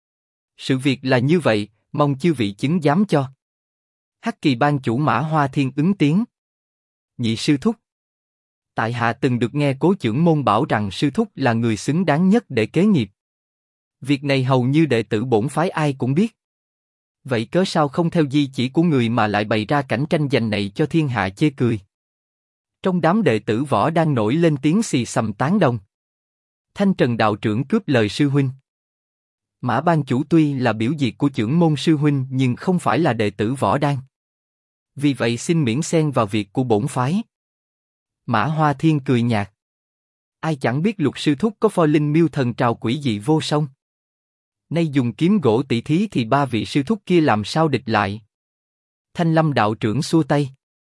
Speaker 1: Sự việc là như vậy, mong chư vị chứng giám cho. Hắc Kỳ ban chủ Mã Hoa Thiên ứng tiếng: nhị sư thúc, tại hạ từng được nghe cố chưởng môn bảo rằng sư thúc là người xứng đáng nhất để kế nghiệp. Việc này hầu như đệ tử bổn phái ai cũng biết. Vậy cớ sao không theo di chỉ của người mà lại bày ra cảnh tranh giành này cho thiên hạ chê cười? Trong đám đệ tử võ đang nổi lên tiếng xì xầm tán đồng. Thanh Trần đạo trưởng cướp lời sư huynh. Mã ban chủ tuy là biểu diệt của chưởng môn sư huynh nhưng không phải là đệ tử võ đan. Vì vậy xin miễn xen vào việc của bổn phái. Mã Hoa Thiên cười nhạt: ai chẳng biết Lục sư thúc có pho linh miêu thần trào quỷ dị vô song. Nay dùng kiếm gỗ tỷ thí thì 3 vị sư thúc kia làm sao địch lại? Thanh Lâm đạo trưởng xua tay: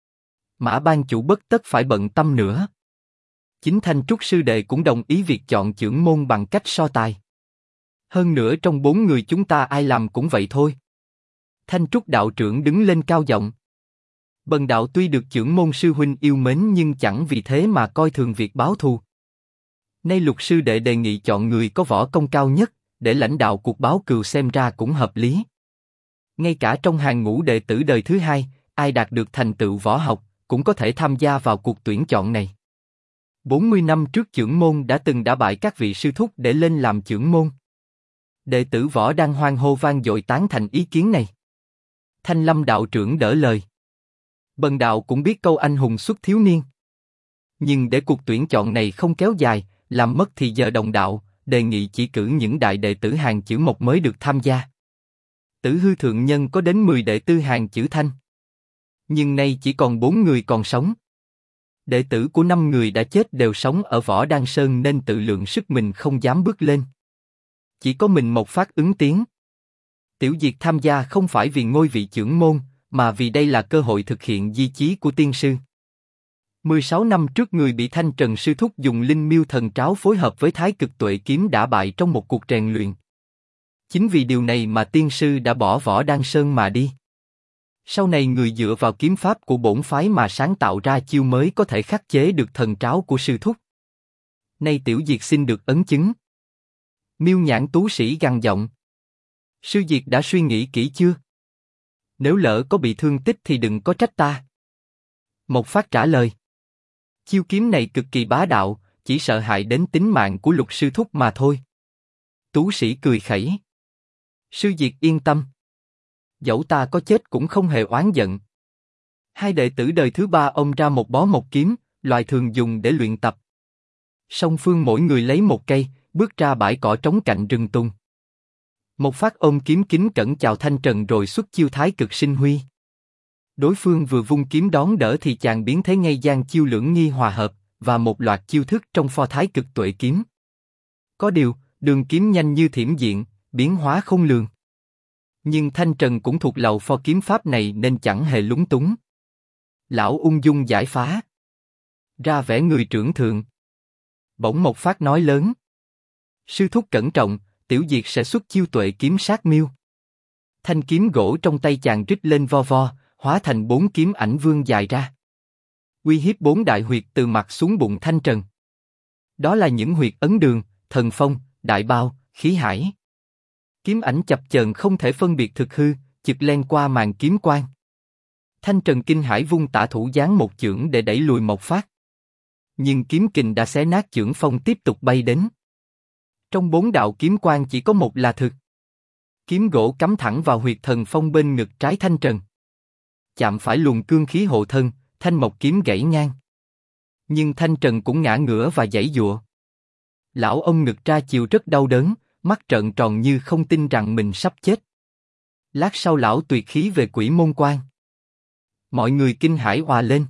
Speaker 1: Mã ban chủ bất tất phải bận tâm nữa. Chính Thanh Trúc sư đệ cũng đồng ý việc chọn chưởng môn bằng cách so tài. Hơn nữa trong 4 người chúng ta ai làm cũng vậy thôi. Thanh Trúc đạo trưởng đứng lên cao giọng: Bần đạo tuy được chưởng môn sư huynh yêu mến nhưng chẳng vì thế mà coi thường việc báo thù. Nay Lục sư đệ đề nghị chọn người có võ công cao nhất để lãnh đạo cuộc báo cừu xem ra cũng hợp lý. Ngay cả trong hàng ngũ đệ tử đời thứ 2, ai đạt được thành tựu võ học cũng có thể tham gia vào cuộc tuyển chọn này. 40 năm trước chưởng môn đã bại các vị sư thúc để lên làm chưởng môn. Đệ tử võ đang hoan hô vang dội tán thành ý kiến này. Thanh Lâm đạo trưởng đỡ lời. Bần đạo cũng biết câu anh hùng xuất thiếu niên. Nhưng để cuộc tuyển chọn này không kéo dài, làm mất thì giờ đồng đạo, đề nghị chỉ cử những đại đệ tử hàng chữ Mộc mới được tham gia. Tử Hư thượng nhân có đến 10 đệ tử hàng chữ Thanh. Nhưng nay chỉ còn 4 người còn sống. Đệ tử của 5 người đã chết đều sống ở Võ Đan Sơn nên tự lượng sức mình không dám bước lên. Chỉ có mình Mộc Phát ứng tiếng. Tiểu Diệt tham gia không phải vì ngôi vị trưởng môn, mà vì đây là cơ hội thực hiện di chí của tiên sư. 16 năm trước người bị Thanh Trần sư thúc dùng Linh Miêu thần tráo phối hợp với Thái Cực Tuệ kiếm đả bại trong một cuộc rèn luyện. Chính vì điều này mà tiên sư đã bỏ Võ Đan Sơn mà đi. Sau này người dựa vào kiếm pháp của bổn phái mà sáng tạo ra chiêu mới có thể khắc chế được thần tráo của sư thúc. Nay Tiểu Diệt xin được ấn chứng. Miêu Nhãn tú sĩ gằn giọng. Sư Diệt đã suy nghĩ kỹ chưa? Nếu lỡ có bị thương tích thì đừng có trách ta. Mộc Phát trả lời. Chiêu kiếm này cực kỳ bá đạo, chỉ sợ hại đến tính mạng của Lục sư thúc mà thôi. Tú sĩ cười khẩy. Sư Diệt yên tâm. Dẫu ta có chết cũng không hề oán giận. Hai đệ tử đời thứ ba ông ra một bó một kiếm, loại thường dùng để luyện tập. Song phương mỗi người lấy một cây, bước ra bãi cỏ trống cạnh rừng tùng. Mộc Phát ôm kiếm kính cẩn chào Thanh Trần rồi xuất chiêu Thái Cực Sinh Huy. Đối phương vừa vung kiếm đón đỡ thì chàng biến thế ngay gian chiêu lưỡng nghi hòa hợp và một loạt chiêu thức trong pho Thái Cực Tuệ kiếm. Có điều, đường kiếm nhanh như thiểm điện, biến hóa không lường. Nhưng Thanh Trần cũng thuộc lầu pho kiếm pháp này nên chẳng hề lúng túng. Lão ung dung giải phá, ra vẻ người trưởng thượng. Bỗng Mộc Phát nói lớn. Sư thúc cẩn trọng, Tiểu Diệt sẽ xuất chiêu Tuệ kiếm sát miêu. Thanh kiếm gỗ trong tay chàng rít lên vo vo, hóa thành 4 kiếm ảnh vương dài ra. Uy hiếp 4 đại huyệt từ mặt xuống bụng Thanh Trần. Đó là những huyệt ấn đường, thần phong, đại bao, khí hải. Kiếm ảnh chập chờn không thể phân biệt thực hư, chực len qua màn kiếm quang. Thanh Trần kinh hãi vung tả thủ giáng một chưởng để đẩy lùi Mộc Phát. Nhưng kiếm kình đã xé nát chưởng phong tiếp tục bay đến. Trong 4 đạo kiếm quang chỉ có một là thực. Kiếm gỗ cắm thẳng vào huyệt thần phong bên ngực trái Thanh Trần. Chạm phải luồng cương khí hộ thân, thanh mộc kiếm gãy ngang. Nhưng Thanh Trần cũng ngã ngửa và giãy giụa. Lão ông ngực ra chiều rất đau đớn, mắt trợn tròn như không tin rằng mình sắp chết. Lát sau lão tuyệt khí về Quỷ Môn Quan. Mọi người kinh hãi òa lên.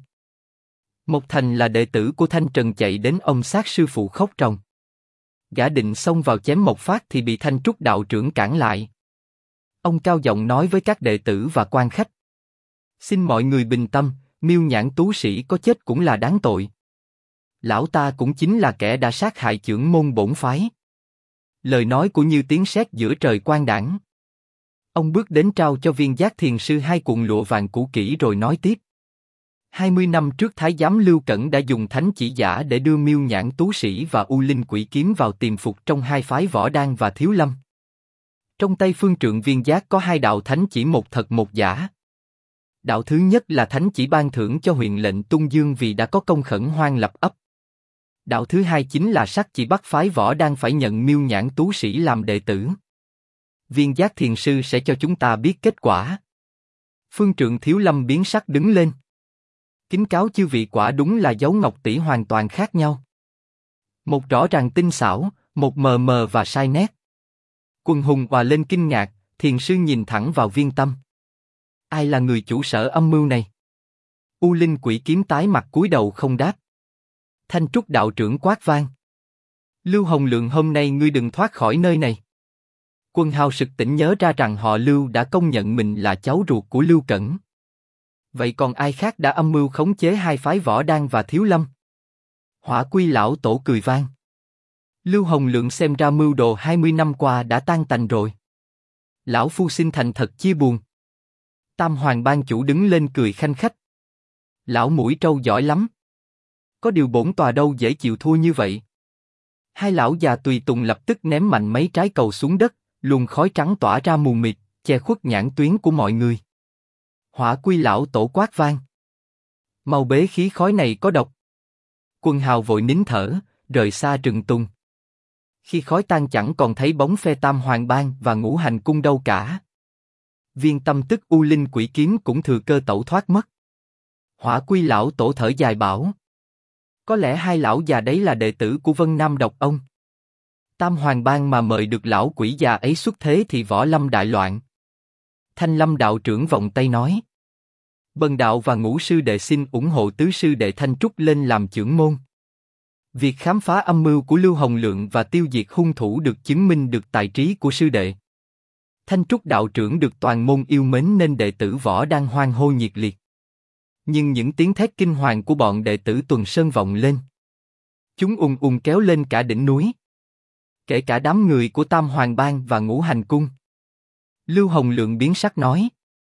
Speaker 1: Mộc Thành là đệ tử của Thanh Trần chạy đến ông sát sư phụ khóc ròng. Gã định xông vào chém Mộc Phát thì bị Thanh Trúc đạo trưởng cản lại. Ông cao giọng nói với các đệ tử và quan khách. Xin mọi người bình tâm, Miêu Nhãn tú sĩ có chết cũng là đáng tội. Lão ta cũng chính là kẻ đã sát hại trưởng môn bổn phái. Lời nói của như tiếng sét giữa trời quang đãng. Ông bước đến trao cho Viên Giác Thiền sư 2 cuộn lụa vàng cũ kỹ rồi nói tiếp. 20 năm trước Thái giám Lưu Cẩn đã dùng thánh chỉ giả để đưa Miêu Nhãn tú sĩ và U Linh quỷ kiếm vào tiềm phục trong 2 phái Võ Đan và Thiếu Lâm. Trong tay Phương Trượng Viên Giác có 2 đạo thánh chỉ, một thật một giả. Đạo thứ nhất là thánh chỉ ban thưởng cho huyện lệnh Tung Dương vì đã có công khẩn hoang lập ấp. Đạo thứ hai chính là sắc chỉ bắt phái Võ Đan phải nhận Miêu Nhãn tú sĩ làm đệ tử. Viên Giác Thiền sư sẽ cho chúng ta biết kết quả. Phương Trượng Thiếu Lâm biến sắc đứng lên. Kính cáo chư vị, quả đúng là dấu ngọc tỷ hoàn toàn khác nhau. Một rõ ràng tinh xảo, một mờ mờ và sai nét. Quần hùng òa lên kinh ngạc, Thiền sư nhìn thẳng vào Viên Tâm. Ai là người chủ sở âm mưu này? U Linh quỷ kiếm tái mặt cúi đầu không đáp. Thanh Trúc đạo trưởng quát vang. Lưu Hồng Lượng, hôm nay ngươi đừng thoát khỏi nơi này. Quân hào sực tỉnh nhớ ra rằng họ Lưu đã công nhận mình là cháu ruột của Lưu Cẩn. Vậy còn ai khác đã âm mưu khống chế 2 phái Võ Đan và Thiếu Lâm? Hỏa Quy lão tổ cười vang. Lưu Hồng Lượng xem ra mưu đồ 20 năm qua đã tan tành rồi. Lão phu xin thành thật chia buồn. Tam Hoàng ban chủ đứng lên cười khanh khách. Lão mũi trâu giỏi lắm. Có điều bổn tòa đâu dễ chịu thua như vậy. 2 lão già tùy tùng lập tức ném mạnh mấy trái cầu xuống đất, luồng khói trắng tỏa ra mù mịt, che khuất nhãn tuyến của mọi người. Hỏa Quy lão tổ quát vang. Mau bế khí khói này có độc. Quân hào vội nín thở, rời xa rừng tùng. Khi khói tan chẳng còn thấy bóng phe Tam Hoàng Bang và Ngũ Hành Cung đâu cả. Viên tâm tức U Linh Quỷ Kiếm cũng thừa cơ tẩu thoát mất. Hỏa Quy lão tổ thở dài bảo: có lẽ hai lão già đấy là đệ tử của Vân Nam Độc Ông. Tam Hoàng Bang mà mời được lão quỷ già ấy xuất thế thì võ lâm đại loạn. Thanh Lâm đạo trưởng vọng tay nói: Bần đạo và Ngũ sư đệ xin ủng hộ tứ sư đệ Thanh Trúc lên làm trưởng môn. Việc khám phá âm mưu của Lưu Hồng Lượng và tiêu diệt hung thủ được chứng minh được tài trí của sư đệ. Thanh Trúc đạo trưởng được toàn môn yêu mến nên đệ tử võ đang hoan hô nhiệt liệt. Nhưng những tiếng thét kinh hoàng của bọn đệ tử Tuần Sơn vọng lên. Chúng ùng ùng kéo lên cả đỉnh núi. Kể cả đám người của Tam Hoàng Bang và Ngũ Hành Cung. Lưu Hồng Lượng biến sắc nói: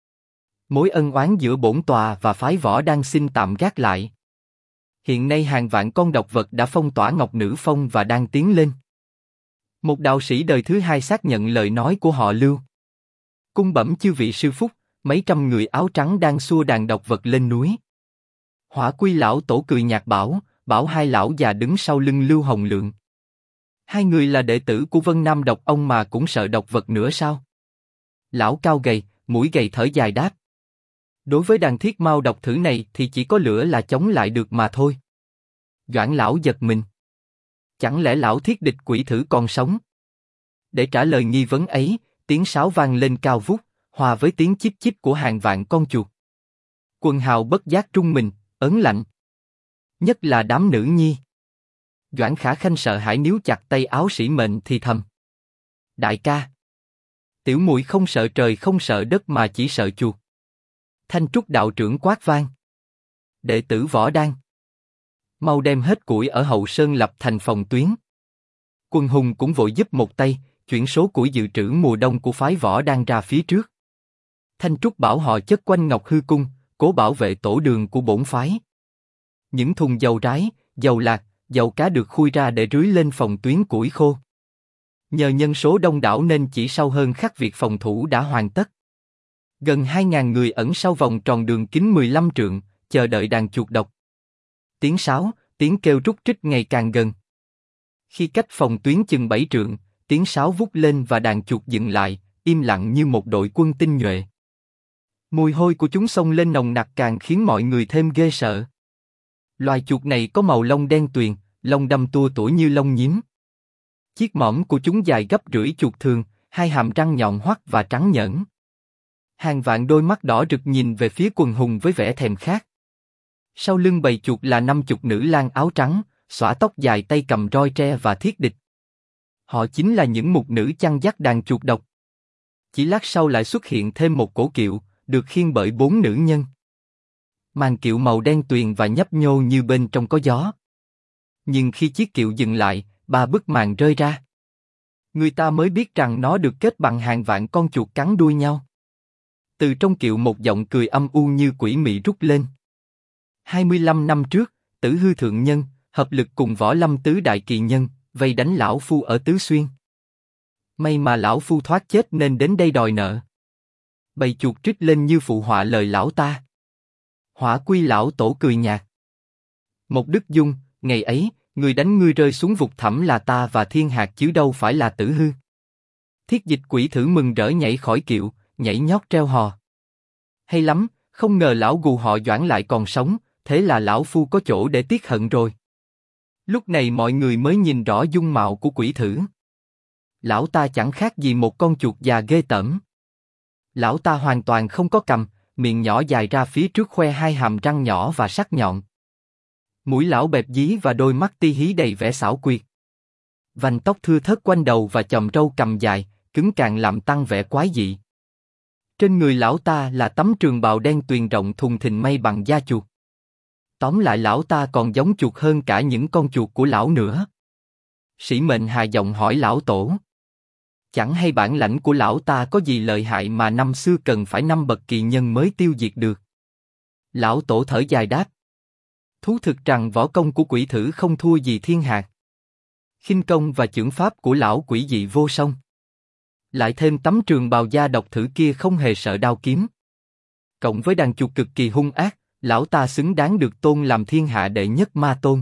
Speaker 1: mối ân oán giữa bổn tòa và phái võ đang xin tạm gác lại. Hiện nay hàng vạn con độc vật đã phong tỏa Ngọc Nữ Phong và đang tiến lên. Một đạo sĩ đời thứ hai xác nhận lời nói của họ Lưu. Cung bẩm chư vị sư phúc, mấy trăm người áo trắng đang xua đàn độc vật lên núi. Hỏa Quy lão tổ cười nhạt bảo hai lão già đứng sau lưng Lưu Hồng Lượng. Hai người là đệ tử của Vân Nam Độc Ông mà cũng sợ độc vật nữa sao? Lão cao gầy, mũi gầy thở dài đáp: đối với đàn thiết mao độc thử này thì chỉ có lửa là chống lại được mà thôi. Doãn lão giật mình. Chẳng lẽ lão thiết địch quỷ thử còn sống? Để trả lời nghi vấn ấy, tiếng sáo vang lên cao vút, hòa với tiếng chíp chíp của hàng vạn con chuột. Quần hào bất giác trung mình, ớn lạnh. Nhất là đám nữ nhi. Doãn Khả Khanh sợ hãi níu chặt tay áo sĩ mệnh thì thầm: đại ca, tiểu muội không sợ trời không sợ đất mà chỉ sợ chuột. Thanh Trúc đạo trưởng quát vang: đệ tử võ đan, mau đem hết củi ở hậu sơn lập thành phòng tuyến. Quân hùng cũng vội giúp một tay, chuyển số củi dự trữ mùa đông của phái võ đan ra phía trước. Thanh Trúc bảo họ chất quanh Ngọc Hư Cung, cố bảo vệ tổ đường của bổn phái. Những thùng dầu rái, dầu lạc, dầu cá được khui ra để rưới lên phòng tuyến củi khô. Nhờ nhân số đông đảo nên chỉ sau hơn khắc việc phòng thủ đã hoàn tất. Gần 2.000 người ẩn sau vòng tròn đường kính 15 trượng, chờ đợi đàn chuột độc. Tiếng sáo, tiếng kêu rúc rích ngày càng gần. Khi cách phòng tuyến chừng 7 trượng, tiếng sáo vút lên và đàn chuột dừng lại, im lặng như một đội quân tinh nhuệ. Mùi hôi của chúng xông lên nồng nặc càng khiến mọi người thêm ghê sợ. Loài chuột này có màu lông đen tuyền, lông đâm tua tủa như lông nhím. Chiếc mõm của chúng dài gấp rưỡi chuột thường, hai hàm răng nhọn hoắt và trắng nhẫn. Hàng vạn đôi mắt đỏ rực nhìn về phía quần hùng với vẻ thèm khát. Sau lưng bầy chuột là 50 nữ lang áo trắng, xõa tóc dài tay cầm roi tre và thiết địch. Họ chính là những mục nữ chăn dắt đàn chuột độc. Chỉ lát sau lại xuất hiện thêm một cỗ kiệu, được khiêng bởi 4 nữ nhân. Màn kiệu màu đen tuyền và nhấp nhô như bên trong có gió. Nhưng khi chiếc kiệu dừng lại, 3 bức màn rơi ra. Người ta mới biết rằng nó được kết bằng hàng vạn con chuột cắn đuôi nhau. Từ trong kiệu một giọng cười âm u như quỷ mị rút lên. 25 năm trước, Tử Hư thượng nhân hợp lực cùng Võ Lâm tứ đại kỳ nhân vây đánh lão phu ở Tứ Xuyên. May mà lão phu thoát chết nên đến đây đòi nợ. Bầy chuột trích lên như phụ họa lời lão ta. Hỏa Quy lão tổ cười nhạt. Một Đức Dung, ngày ấy, người đánh ngươi rơi xuống vực thẳm là ta và Thiên Hạc chứ đâu phải là Tử Hư. Thiết Dịch quỷ thử mừng rỡ nhảy khỏi kiệu, nhảy nhót treo hò. Hay lắm, không ngờ lão gù họ Doãn lại còn sống, thế là lão phu có chỗ để tiếc hận rồi. Lúc này mọi người mới nhìn rõ dung mạo của quỷ thử. Lão ta chẳng khác gì một con chuột già ghê tởm. Lão ta hoàn toàn không có cằm, miệng nhỏ dài ra phía trước khoe hai hàm răng nhỏ và sắc nhọn. Mũi lão bẹp dí và đôi mắt ti hí đầy vẻ xảo quyệt. Vành tóc thưa thớt quanh đầu và chòm râu cằm dài, cứng càng làm tăng vẻ quái dị. Trên người lão ta là tấm trường bào đen tuyền rộng thùng thình may bằng da chuột. Tóm lại lão ta còn giống chuột hơn cả những con chuột của lão nữa. Sĩ mệnh hà giọng hỏi lão tổ. Chẳng hay bản lãnh của lão ta có gì lợi hại mà năm xưa cần phải 5 bậc kỳ nhân mới tiêu diệt được. Lão tổ thở dài đáp. Thú thực rằng võ công của quỷ thử không thua gì Thiên Hạc. Khinh công và chưởng pháp của lão quỷ dị vô song. Lại thêm tấm trường bào da độc thử kia không hề sợ đao kiếm. Cộng với đàn chuột cực kỳ hung ác, lão ta xứng đáng được tôn làm thiên hạ đệ nhất ma tôn.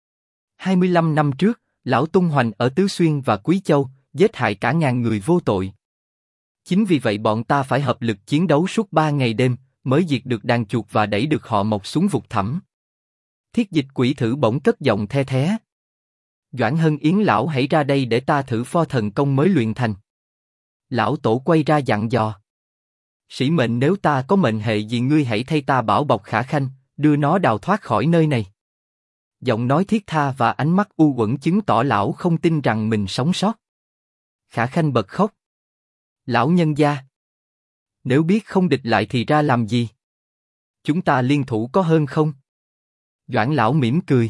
Speaker 1: 25 năm trước, lão tung hoành ở Tứ Xuyên và Quý Châu, giết hại cả ngàn người vô tội. Chính vì vậy bọn ta phải hợp lực chiến đấu suốt 3 ngày đêm, mới diệt được đàn chuột và đẩy được họ Mộc xuống vực thẳm. Thiết Dịch Quỷ Thử bỗng cất giọng the thé. Doãn Hân Yến lão hãy ra đây để ta thử pho thần công mới luyện thành. Lão Tổ quay ra dặn dò. Sĩ mệnh, nếu ta có mệnh hệ gì ngươi hãy thay ta bảo bọc Khả Khanh, đưa nó đào thoát khỏi nơi này. Giọng nói thiết tha và ánh mắt u uẩn chứng tỏ lão không tin rằng mình sống sót. Khả Khanh bật khóc. Lão nhân gia, nếu biết không địch lại thì ra làm gì? Chúng ta liên thủ có hơn không? Doãn lão mỉm cười.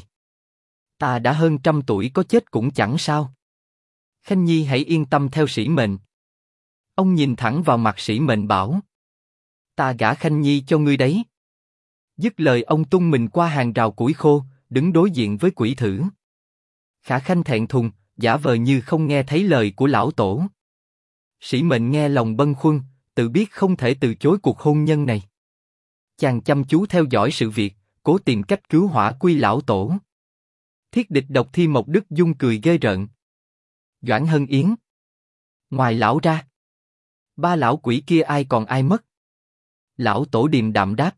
Speaker 1: Ta đã hơn 100 tuổi, có chết cũng chẳng sao. Khanh nhi hãy yên tâm theo sĩ mệnh. Ông nhìn thẳng vào mặt sĩ mệnh bảo. Ta gả Khanh nhi cho ngươi đấy. Dứt lời ông tung mình qua hàng rào củi khô, đứng đối diện với Quỷ Thử. Khả Khanh thẹn thùng, giả vờ như không nghe thấy lời của lão tổ. Sĩ mệnh nghe lòng bâng khuâng, tự biết không thể từ chối cuộc hôn nhân này. Chàng chăm chú theo dõi sự việc, cố tìm cách cứu Hỏa Quy lão tổ. Thiết Địch Độc Thi Mộc Đức Dung cười ghê rợn. Doãn Hân Yến. Ngoài lão ra, 3 lão quỷ kia ai còn ai mất? Lão tổ điềm đạm đáp.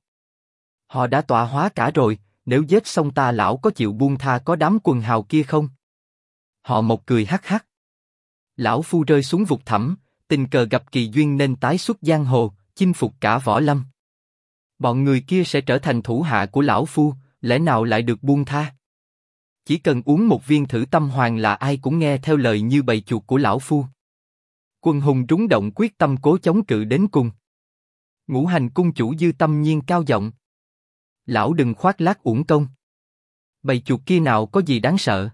Speaker 1: Họ đã tọa hóa cả rồi, nếu giết xong ta lão có chịu buông tha có đám quần hào kia không? Họ Mộc cười hắc hắc. Lão phu rơi xuống vực thẳm, tình cờ gặp kỳ duyên nên tái xuất giang hồ, chinh phục cả võ lâm. Bọn người kia sẽ trở thành thủ hạ của lão phu, lẽ nào lại được buông tha? Chỉ cần uống một viên Thử Tâm Hoàng là ai cũng nghe theo lời như bầy chuột của lão phu. Quân hùng rúng động quyết tâm cố chống cự đến cùng. Ngũ Hành cung chủ Dư Tâm Nhiên cao giọng. Lão đừng khoác lác uổng công. Bầy chuột kia nào có gì đáng sợ.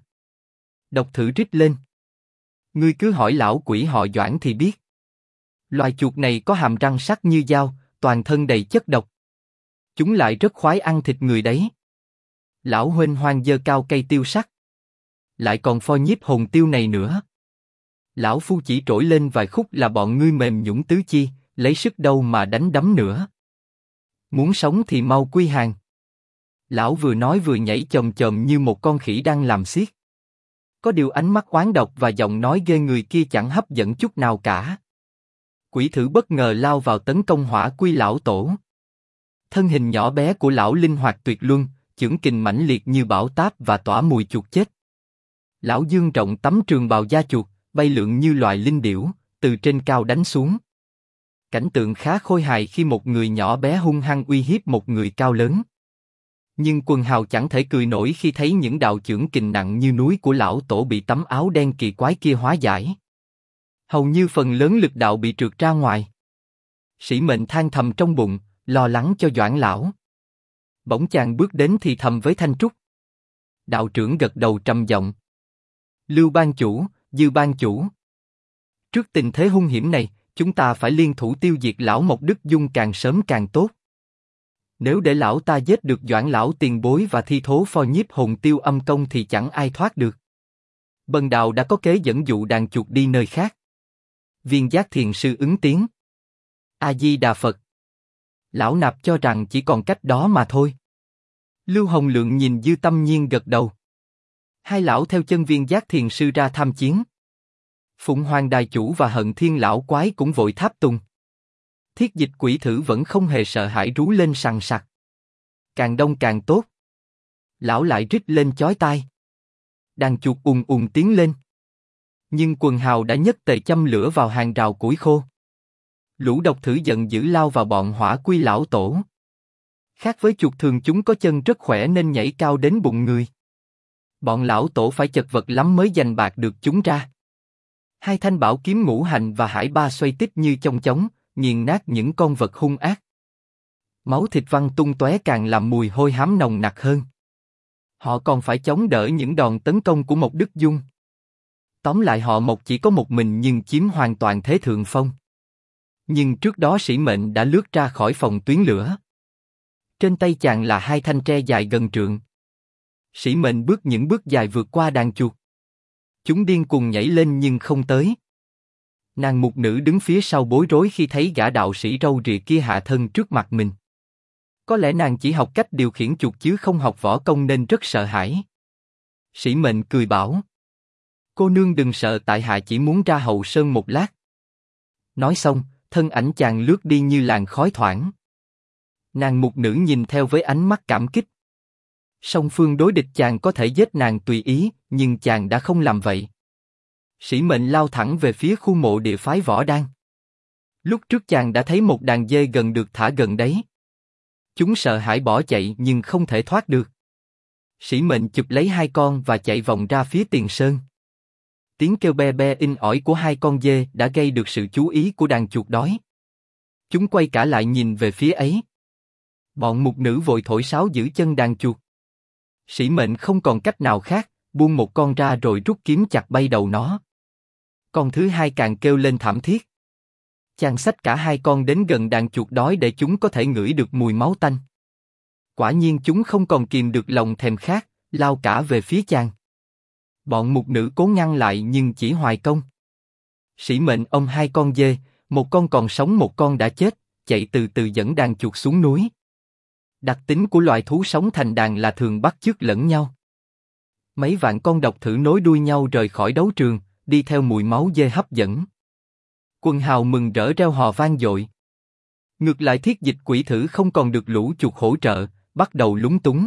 Speaker 1: Độc Thử rít lên. Ngươi cứ hỏi lão quỷ họ Doãn thì biết. Loài chuột này có hàm răng sắc như dao, toàn thân đầy chất độc. Chúng lại rất khoái ăn thịt người đấy. Lão huênh hoang giơ cao cây tiêu sắc. Lại còn pho nhiếp hồn tiêu này nữa. Lão phu chỉ trỗi lên vài khúc là bọn ngươi mềm nhũn tứ chi, lấy sức đâu mà đánh đấm nữa. Muốn sống thì mau quy hàng. Lão vừa nói vừa nhảy chồm chồm như một con khỉ đang làm xiết. Có điều ánh mắt oán độc và giọng nói ghê người kia chẳng hấp dẫn chút nào cả. Quỷ Thử bất ngờ lao vào tấn công Hỏa Quy lão tổ. Thân hình nhỏ bé của lão linh hoạt tuyệt luân, chưởng kình mãnh liệt như bão táp và tỏa mùi chuột chết. Lão dương rộng tấm trường bào da chuột, bay lượn như loài linh điểu, từ trên cao đánh xuống. Cảnh tượng khá khôi hài khi một người nhỏ bé hung hăng uy hiếp một người cao lớn. Nhưng quần hào chẳng thể cười nổi khi thấy những đạo chưởng kình nặng như núi của lão tổ bị tấm áo đen kỳ quái kia hóa giải. Hầu như phần lớn lực đạo bị trượt ra ngoài. Sĩ mệnh than thầm trong bụng, lo lắng cho Doãn lão. Bỗng chàng bước đến thì thầm với Thanh Trúc. Đạo trưởng gật đầu trầm giọng. Lưu ban chủ, Dư ban chủ. Trước tình thế hung hiểm này, chúng ta phải liên thủ tiêu diệt lão Mộc Đức Dung càng sớm càng tốt. Nếu để lão ta giết được Doãn lão tiền bối và thi thố pho nhiếp hồn tiêu âm công thì chẳng ai thoát được. Bần đạo đã có kế dẫn dụ đàn chuột đi nơi khác. Viên Giác Thiền sư ứng tiếng. A Di Đà Phật. Lão nạp cho rằng chỉ còn cách đó mà thôi. Lưu Hồng Lượng nhìn Dư Tâm Nhiên gật đầu. Hai lão theo chân Viên Giác Thiền sư ra tham chiến. Phụng Hoàng Đài chủ và Hận Thiên lão quái cũng vội tháp tùng. Thiết Dịch Quỷ Thử vẫn không hề sợ hãi rú lên sằng sặc. Càng đông càng tốt. Lão lại rít lên chói tai. Đàn chuột ùn ùn tiến lên. Nhưng quần hào đã nhất tề châm lửa vào hàng rào củi khô. Lũ Độc Thử giận dữ lao vào bọn Hỏa Quy lão tổ. Khác với chuột thường, chúng có chân rất khỏe nên nhảy cao đến bụng người. Bọn lão tổ phải chật vật lắm mới giành bạc được chúng ra. Hai thanh bảo kiếm ngũ hành và hải ba xoay tít như chong chóng, nghiền nát những con vật hung ác. Máu thịt văng tung tóe càng làm mùi hôi hám nồng nặc hơn. Họ còn phải chống đỡ những đòn tấn công của Mộc Đức Dung. Tóm lại họ Mộc chỉ có một mình nhưng chiếm hoàn toàn thế thượng phong. Nhưng trước đó Sĩ Mệnh đã lướt ra khỏi phòng tuyến lửa. Trên tay chàng là hai thanh tre dài gần trượng. Sĩ Mệnh bước những bước dài vượt qua đàn chuột. Chúng điên cuồng nhảy lên nhưng không tới. Nàng mục nữ đứng phía sau bối rối khi thấy gã đạo sĩ râu rịa kia hạ thân trước mặt mình. Có lẽ nàng chỉ học cách điều khiển chuột chứ không học võ công nên rất sợ hãi. Sĩ Mệnh cười bảo. Cô nương đừng sợ, tại hạ chỉ muốn ra hậu sơn một lát. Nói xong, thân ảnh chàng lướt đi như làn khói thoảng. Nàng mục nữ nhìn theo với ánh mắt cảm kích. Song phương đối địch chàng có thể giết nàng tùy ý, nhưng chàng đã không làm vậy. Sĩ mệnh lao thẳng về phía khu mộ địa phái Võ Đan. Lúc trước chàng đã thấy một đàn dê gần được thả gần đấy. Chúng sợ hãi bỏ chạy nhưng không thể thoát được. Sĩ mệnh chụp lấy hai con và chạy vòng ra phía tiền sơn. Tiếng kêu be be in ỏi của hai con dê đã gây được sự chú ý của đàn chuột đói. Chúng quay cả lại nhìn về phía ấy. Bọn mục nữ vội thổi sáo giữ chân đàn chuột. Sĩ mệnh không còn cách nào khác, buông một con ra rồi rút kiếm chặt bay đầu nó. Con thứ hai càng kêu lên thảm thiết. Chàng xách cả hai con đến gần đàn chuột đói để chúng có thể ngửi được mùi máu tanh. Quả nhiên chúng không còn kìm được lòng thèm khát, lao cả về phía chàng. Bọn mục nữ cố ngăn lại nhưng chỉ hoài công. Sĩ mệnh ôm hai con dê, một con còn sống một con đã chết, chạy từ từ dẫn đàn chuột xuống núi. Đặc tính của loài thú sống thành đàn là thường bắt chước lẫn nhau. Mấy vạn con độc thử nối đuôi nhau rời khỏi đấu trường, đi theo mùi máu dê hấp dẫn. Quân hào mừng rỡ reo hò vang dội. Ngược lại thiết dịch quỷ thử không còn được lũ chuột hỗ trợ, bắt đầu lúng túng.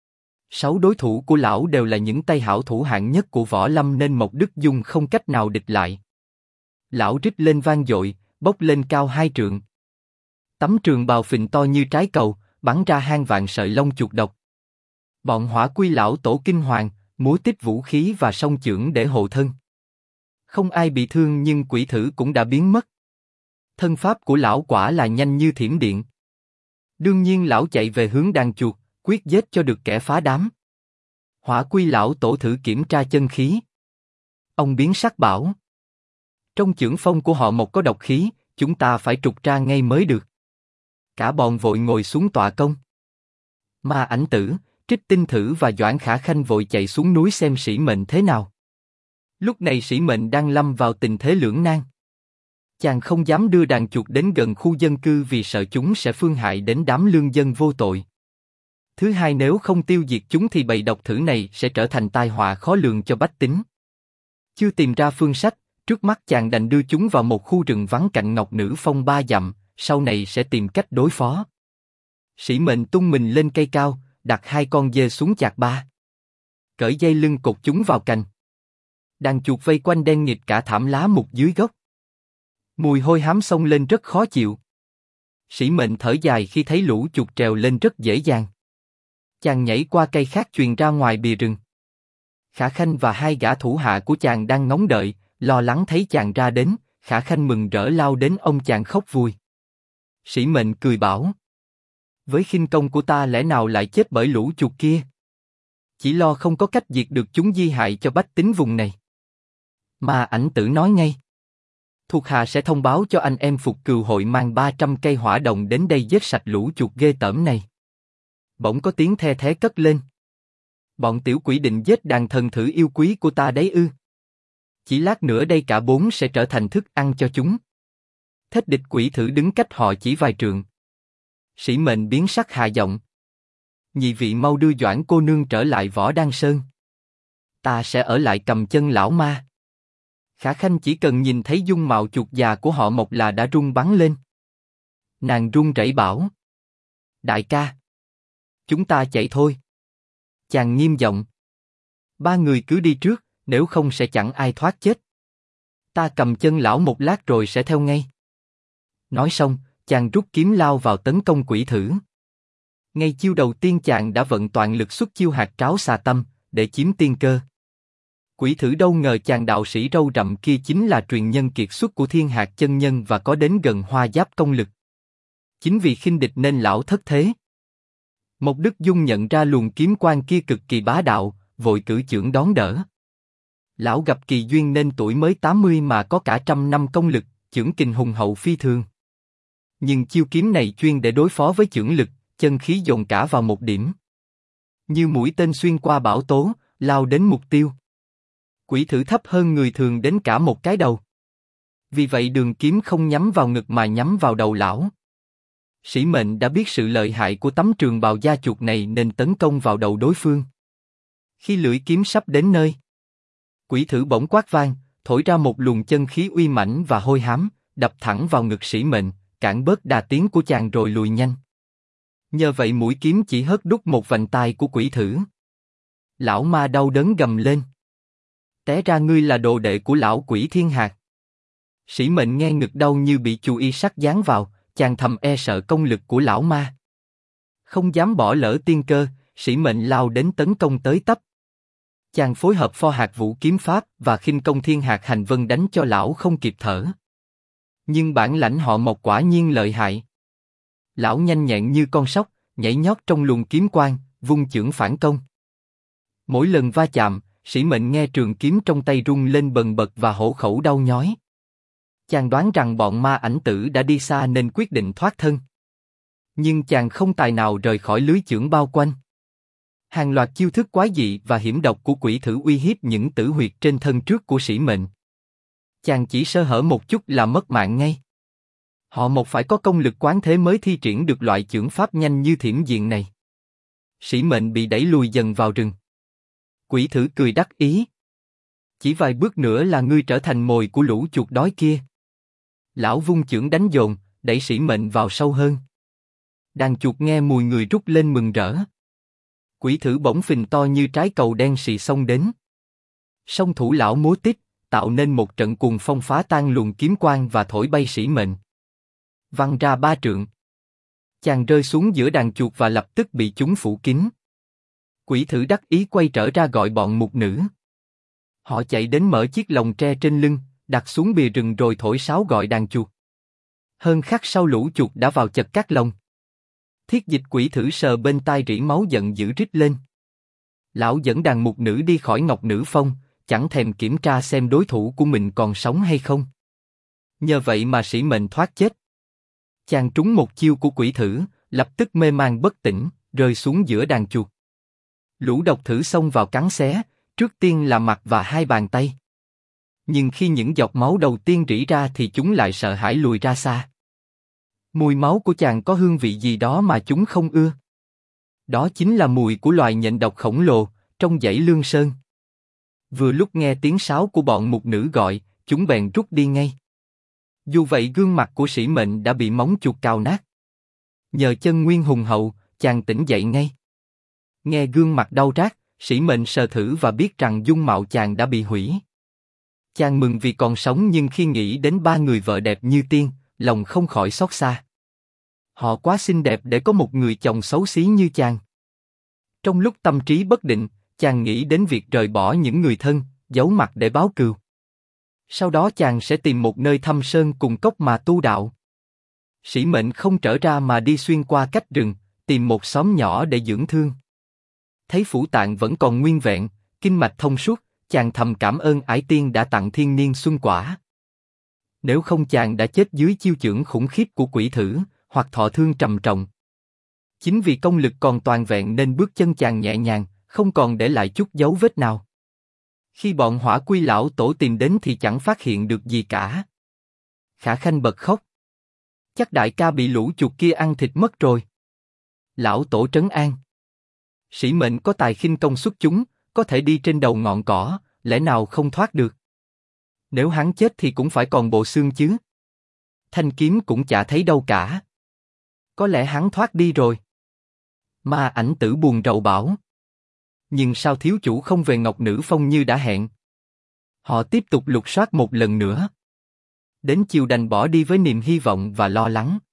Speaker 1: 6 đối thủ của lão đều là những tay hảo thủ hạng nhất của võ lâm nên Mộc Đức Dung không cách nào địch lại. Lão rít lên vang dội, bốc lên cao 2 trượng. Tấm trường bào phình to như trái cầu, bắn ra hang vạn sợi lông chuột độc. Bọn hỏa quy lão tổ kinh hoàng, múa tích vũ khí và song chưởng để hộ thân. Không ai bị thương nhưng quỷ thử cũng đã biến mất. Thân pháp của lão quả là nhanh như thiểm điện. Đương nhiên lão chạy về hướng đàn chuột, quyết giết cho được kẻ phá đám. Hỏa quy lão tổ thử kiểm tra chân khí. Ông biến sắc bảo: trong chưởng phong của họ một có độc khí, chúng ta phải trục ra ngay mới được. Cả bọn vội ngồi xuống tọa công. Ma Ảnh Tử, Trích Tinh Thử và Doãn Khả Khanh vội chạy xuống núi xem Sĩ Mệnh thế nào. Lúc này Sĩ Mệnh đang lâm vào tình thế lưỡng nan. Chàng không dám đưa đàn chuột đến gần khu dân cư vì sợ chúng sẽ phương hại đến đám lương dân vô tội. Thứ hai, nếu không tiêu diệt chúng thì bầy độc thử này sẽ trở thành tai họa khó lường cho bách tính. Chưa tìm ra phương sách, trước mắt chàng đành đưa chúng vào một khu rừng vắng cạnh Ngọc Nữ Phong 3 dặm, sau này sẽ tìm cách đối phó. Sĩ Mệnh tung mình lên cây cao, đặt hai con dê xuống chạc ba. Cởi dây lưng cột chúng vào cành. Đàn chuột vây quanh đen nghịt cả thảm lá mục dưới gốc. Mùi hôi hám xông lên rất khó chịu. Sĩ Mệnh thở dài khi thấy lũ chuột trèo lên rất dễ dàng. Chàng nhảy qua cây khác truyền ra ngoài bìa rừng. Khả Khanh và hai gã thủ hạ của chàng đang ngóng đợi, lo lắng thấy chàng ra đến. Khả Khanh mừng rỡ lao đến ôm chàng khóc vui. Sĩ Mệnh cười bảo: với khinh công của ta lẽ nào lại chết bởi lũ chuột kia? Chỉ lo không có cách diệt được chúng di hại cho bách tính vùng này. Ma Ảnh Tử nói ngay: thuộc hạ sẽ thông báo cho anh em Phục Cừu hội mang 300 cây hỏa đồng đến đây giết sạch lũ chuột ghê tởm này. Bỗng có tiếng the thé cất lên. Bọn tiểu quỷ định giết đàn thần thử yêu quý của ta đấy ư? Chỉ lát nữa đây cả bốn sẽ trở thành thức ăn cho chúng. Thết địch quỷ thử đứng cách họ chỉ vài trượng. Sĩ Mệnh biến sắc hạ giọng: nhị vị mau đưa Doãn cô nương trở lại Võ Đan Sơn. Ta sẽ ở lại cầm chân lão ma. Khả Khanh chỉ cần nhìn thấy dung mạo chuột già của họ Mộc là đã run bắn lên. Nàng run rẩy bảo: đại ca, chúng ta chạy thôi. Chàng nghiêm giọng: ba người cứ đi trước, nếu không sẽ chẳng ai thoát chết. Ta cầm chân lão một lát rồi sẽ theo ngay. Nói xong, chàng rút kiếm lao vào tấn công quỷ thử. Ngay chiêu đầu tiên chàng đã vận toàn lực xuất chiêu hạt tráo xà tâm để chiếm tiên cơ. Quỷ thử đâu ngờ chàng đạo sĩ râu rậm kia chính là truyền nhân kiệt xuất của Thiên Hạt chân nhân và có đến gần hoa giáp công lực. Chính vì khinh địch nên lão thất thế. Mộc Đức Dung nhận ra luồng kiếm quang kia cực kỳ bá đạo, vội cử chưởng đón đỡ. Lão gặp kỳ duyên nên tuổi mới 80 mà có cả 100 năm công lực, chưởng kình hùng hậu phi thường. Nhưng chiêu kiếm này chuyên để đối phó với chưởng lực, chân khí dồn cả vào một điểm. Như mũi tên xuyên qua bão tố, lao đến mục tiêu. Quỷ thử thấp hơn người thường đến cả một cái đầu. Vì vậy đường kiếm không nhắm vào ngực mà nhắm vào đầu lão. Sĩ Mệnh đã biết sự lợi hại của tấm trường bào da chuột này nên tấn công vào đầu đối phương. Khi lưỡi kiếm sắp đến nơi, quỷ thử bỗng quát vang, thổi ra một luồng chân khí uy mãnh và hôi hám, đập thẳng vào ngực Sĩ Mệnh, cản bớt đà tiến của chàng rồi lùi nhanh. Nhờ vậy mũi kiếm chỉ hớt đúc một vành tai của quỷ thử. Lão ma đau đớn gầm lên. Té ra ngươi là đồ đệ của lão quỷ thiên hạt. Sĩ Mệnh nghe ngực đau như bị chù y sắt dán vào, chàng thầm e sợ công lực của lão ma. Không dám bỏ lỡ tiên cơ, Sĩ Mệnh lao đến tấn công tới tấp. Chàng phối hợp pho hạt vũ kiếm pháp và khinh công thiên hạt hành vân đánh cho lão không kịp thở. Nhưng bản lãnh họ Mộc quả nhiên lợi hại. Lão nhanh nhẹn như con sóc, nhảy nhót trong luồng kiếm quang, vung chưởng phản công. Mỗi lần va chạm, Sĩ Mệnh nghe trường kiếm trong tay rung lên bần bật và hổ khẩu đau nhói. Chàng đoán rằng bọn ma ảnh tử đã đi xa nên quyết định thoát thân. Nhưng chàng không tài nào rời khỏi lưới chưởng bao quanh. Hàng loạt chiêu thức quái dị và hiểm độc của quỷ thử uy hiếp những tử huyệt trên thân trước của Sĩ Mệnh. Chàng chỉ sơ hở một chút là mất mạng ngay. Họ Mộc phải có công lực quán thế mới thi triển được loại chưởng pháp nhanh như thiểm điện này. Sĩ Mệnh bị đẩy lùi dần vào rừng. Quỷ thử cười đắc ý. Chỉ vài bước nữa là ngươi trở thành mồi của lũ chuột đói kia. Lão vung chưởng đánh dồn, đẩy Sĩ Mệnh vào sâu hơn. Đàn chuột nghe mùi người rút lên mừng rỡ. Quỷ thử bỗng phình to như trái cầu đen xì xông đến. Song thủ lão múa tít, tạo nên một trận cuồng phong phá tan luồng kiếm quang và thổi bay Sĩ Mệnh. Văng ra 3 trượng. Chàng rơi xuống giữa đàn chuột và lập tức bị chúng phủ kín. Quỷ thử đắc ý quay trở ra gọi bọn mục nữ. Họ chạy đến mở chiếc lồng tre trên lưng, đặt xuống bìa rừng rồi thổi sáo gọi đàn chuột. Hơn khắc sau lũ chuột đã vào chật các lồng. Thiết dịch quỷ thử sờ bên tai rỉ máu giận dữ rít lên. Lão dẫn đàn mục nữ đi khỏi Ngọc Nữ Phong, chẳng thèm kiểm tra xem đối thủ của mình còn sống hay không. Nhờ vậy mà Sĩ Mệnh thoát chết. Chàng trúng một chiêu của quỷ thử, lập tức mê man bất tỉnh, rơi xuống giữa đàn chuột. Lũ độc thử xông vào cắn xé, trước tiên là mặt và 2 bàn tay. Nhưng khi những giọt máu đầu tiên rỉ ra thì chúng lại sợ hãi lùi ra xa. Mùi máu của chàng có hương vị gì đó mà chúng không ưa. Đó chính là mùi của loài nhện độc khổng lồ, trong dãy Lương Sơn. Vừa lúc nghe tiếng sáo của bọn mục nữ gọi, chúng bèn rút đi ngay. Dù vậy gương mặt của Sĩ Mệnh đã bị móng chuột cào nát. Nhờ chân nguyên hùng hậu, chàng tỉnh dậy ngay. Nghe gương mặt đau rát, Sĩ Mệnh sờ thử và biết rằng dung mạo chàng đã bị hủy. Chàng mừng vì còn sống nhưng khi nghĩ đến 3 người vợ đẹp như tiên, lòng không khỏi xót xa. Họ quá xinh đẹp để có một người chồng xấu xí như chàng. Trong lúc tâm trí bất định, chàng nghĩ đến việc rời bỏ những người thân, giấu mặt để báo cừu. Sau đó chàng sẽ tìm một nơi thâm sơn cùng cốc mà tu đạo. Sĩ Mệnh không trở ra mà đi xuyên qua cách rừng, tìm một xóm nhỏ để dưỡng thương. Thấy phủ tạng vẫn còn nguyên vẹn, kinh mạch thông suốt, chàng thầm cảm ơn Ải Tiên đã tặng thiên niên xuân quả. Nếu không chàng đã chết dưới chiêu chưởng khủng khiếp của quỷ thử, hoặc thọ thương trầm trọng. Chính vì công lực còn toàn vẹn nên bước chân chàng nhẹ nhàng, không còn để lại chút dấu vết nào. Khi bọn Hỏa Quy lão tổ tìm đến thì chẳng phát hiện được gì cả. Khả Khanh bật khóc. Chắc đại ca bị lũ chuột kia ăn thịt mất rồi. Lão tổ trấn an. Sĩ Mệnh có tài khinh công xuất chúng, có thể đi trên đầu ngọn cỏ, lẽ nào không thoát được. Nếu hắn chết thì cũng phải còn bộ xương chứ. Thanh kiếm cũng chả thấy đâu cả. Có lẽ hắn thoát đi rồi. Ma ảnh tử buồn rầu bảo. Nhưng sao thiếu chủ không về Ngọc Nữ Phong như đã hẹn? Họ tiếp tục lục soát một lần nữa. Đến chiều đành bỏ đi với niềm hy vọng và lo lắng.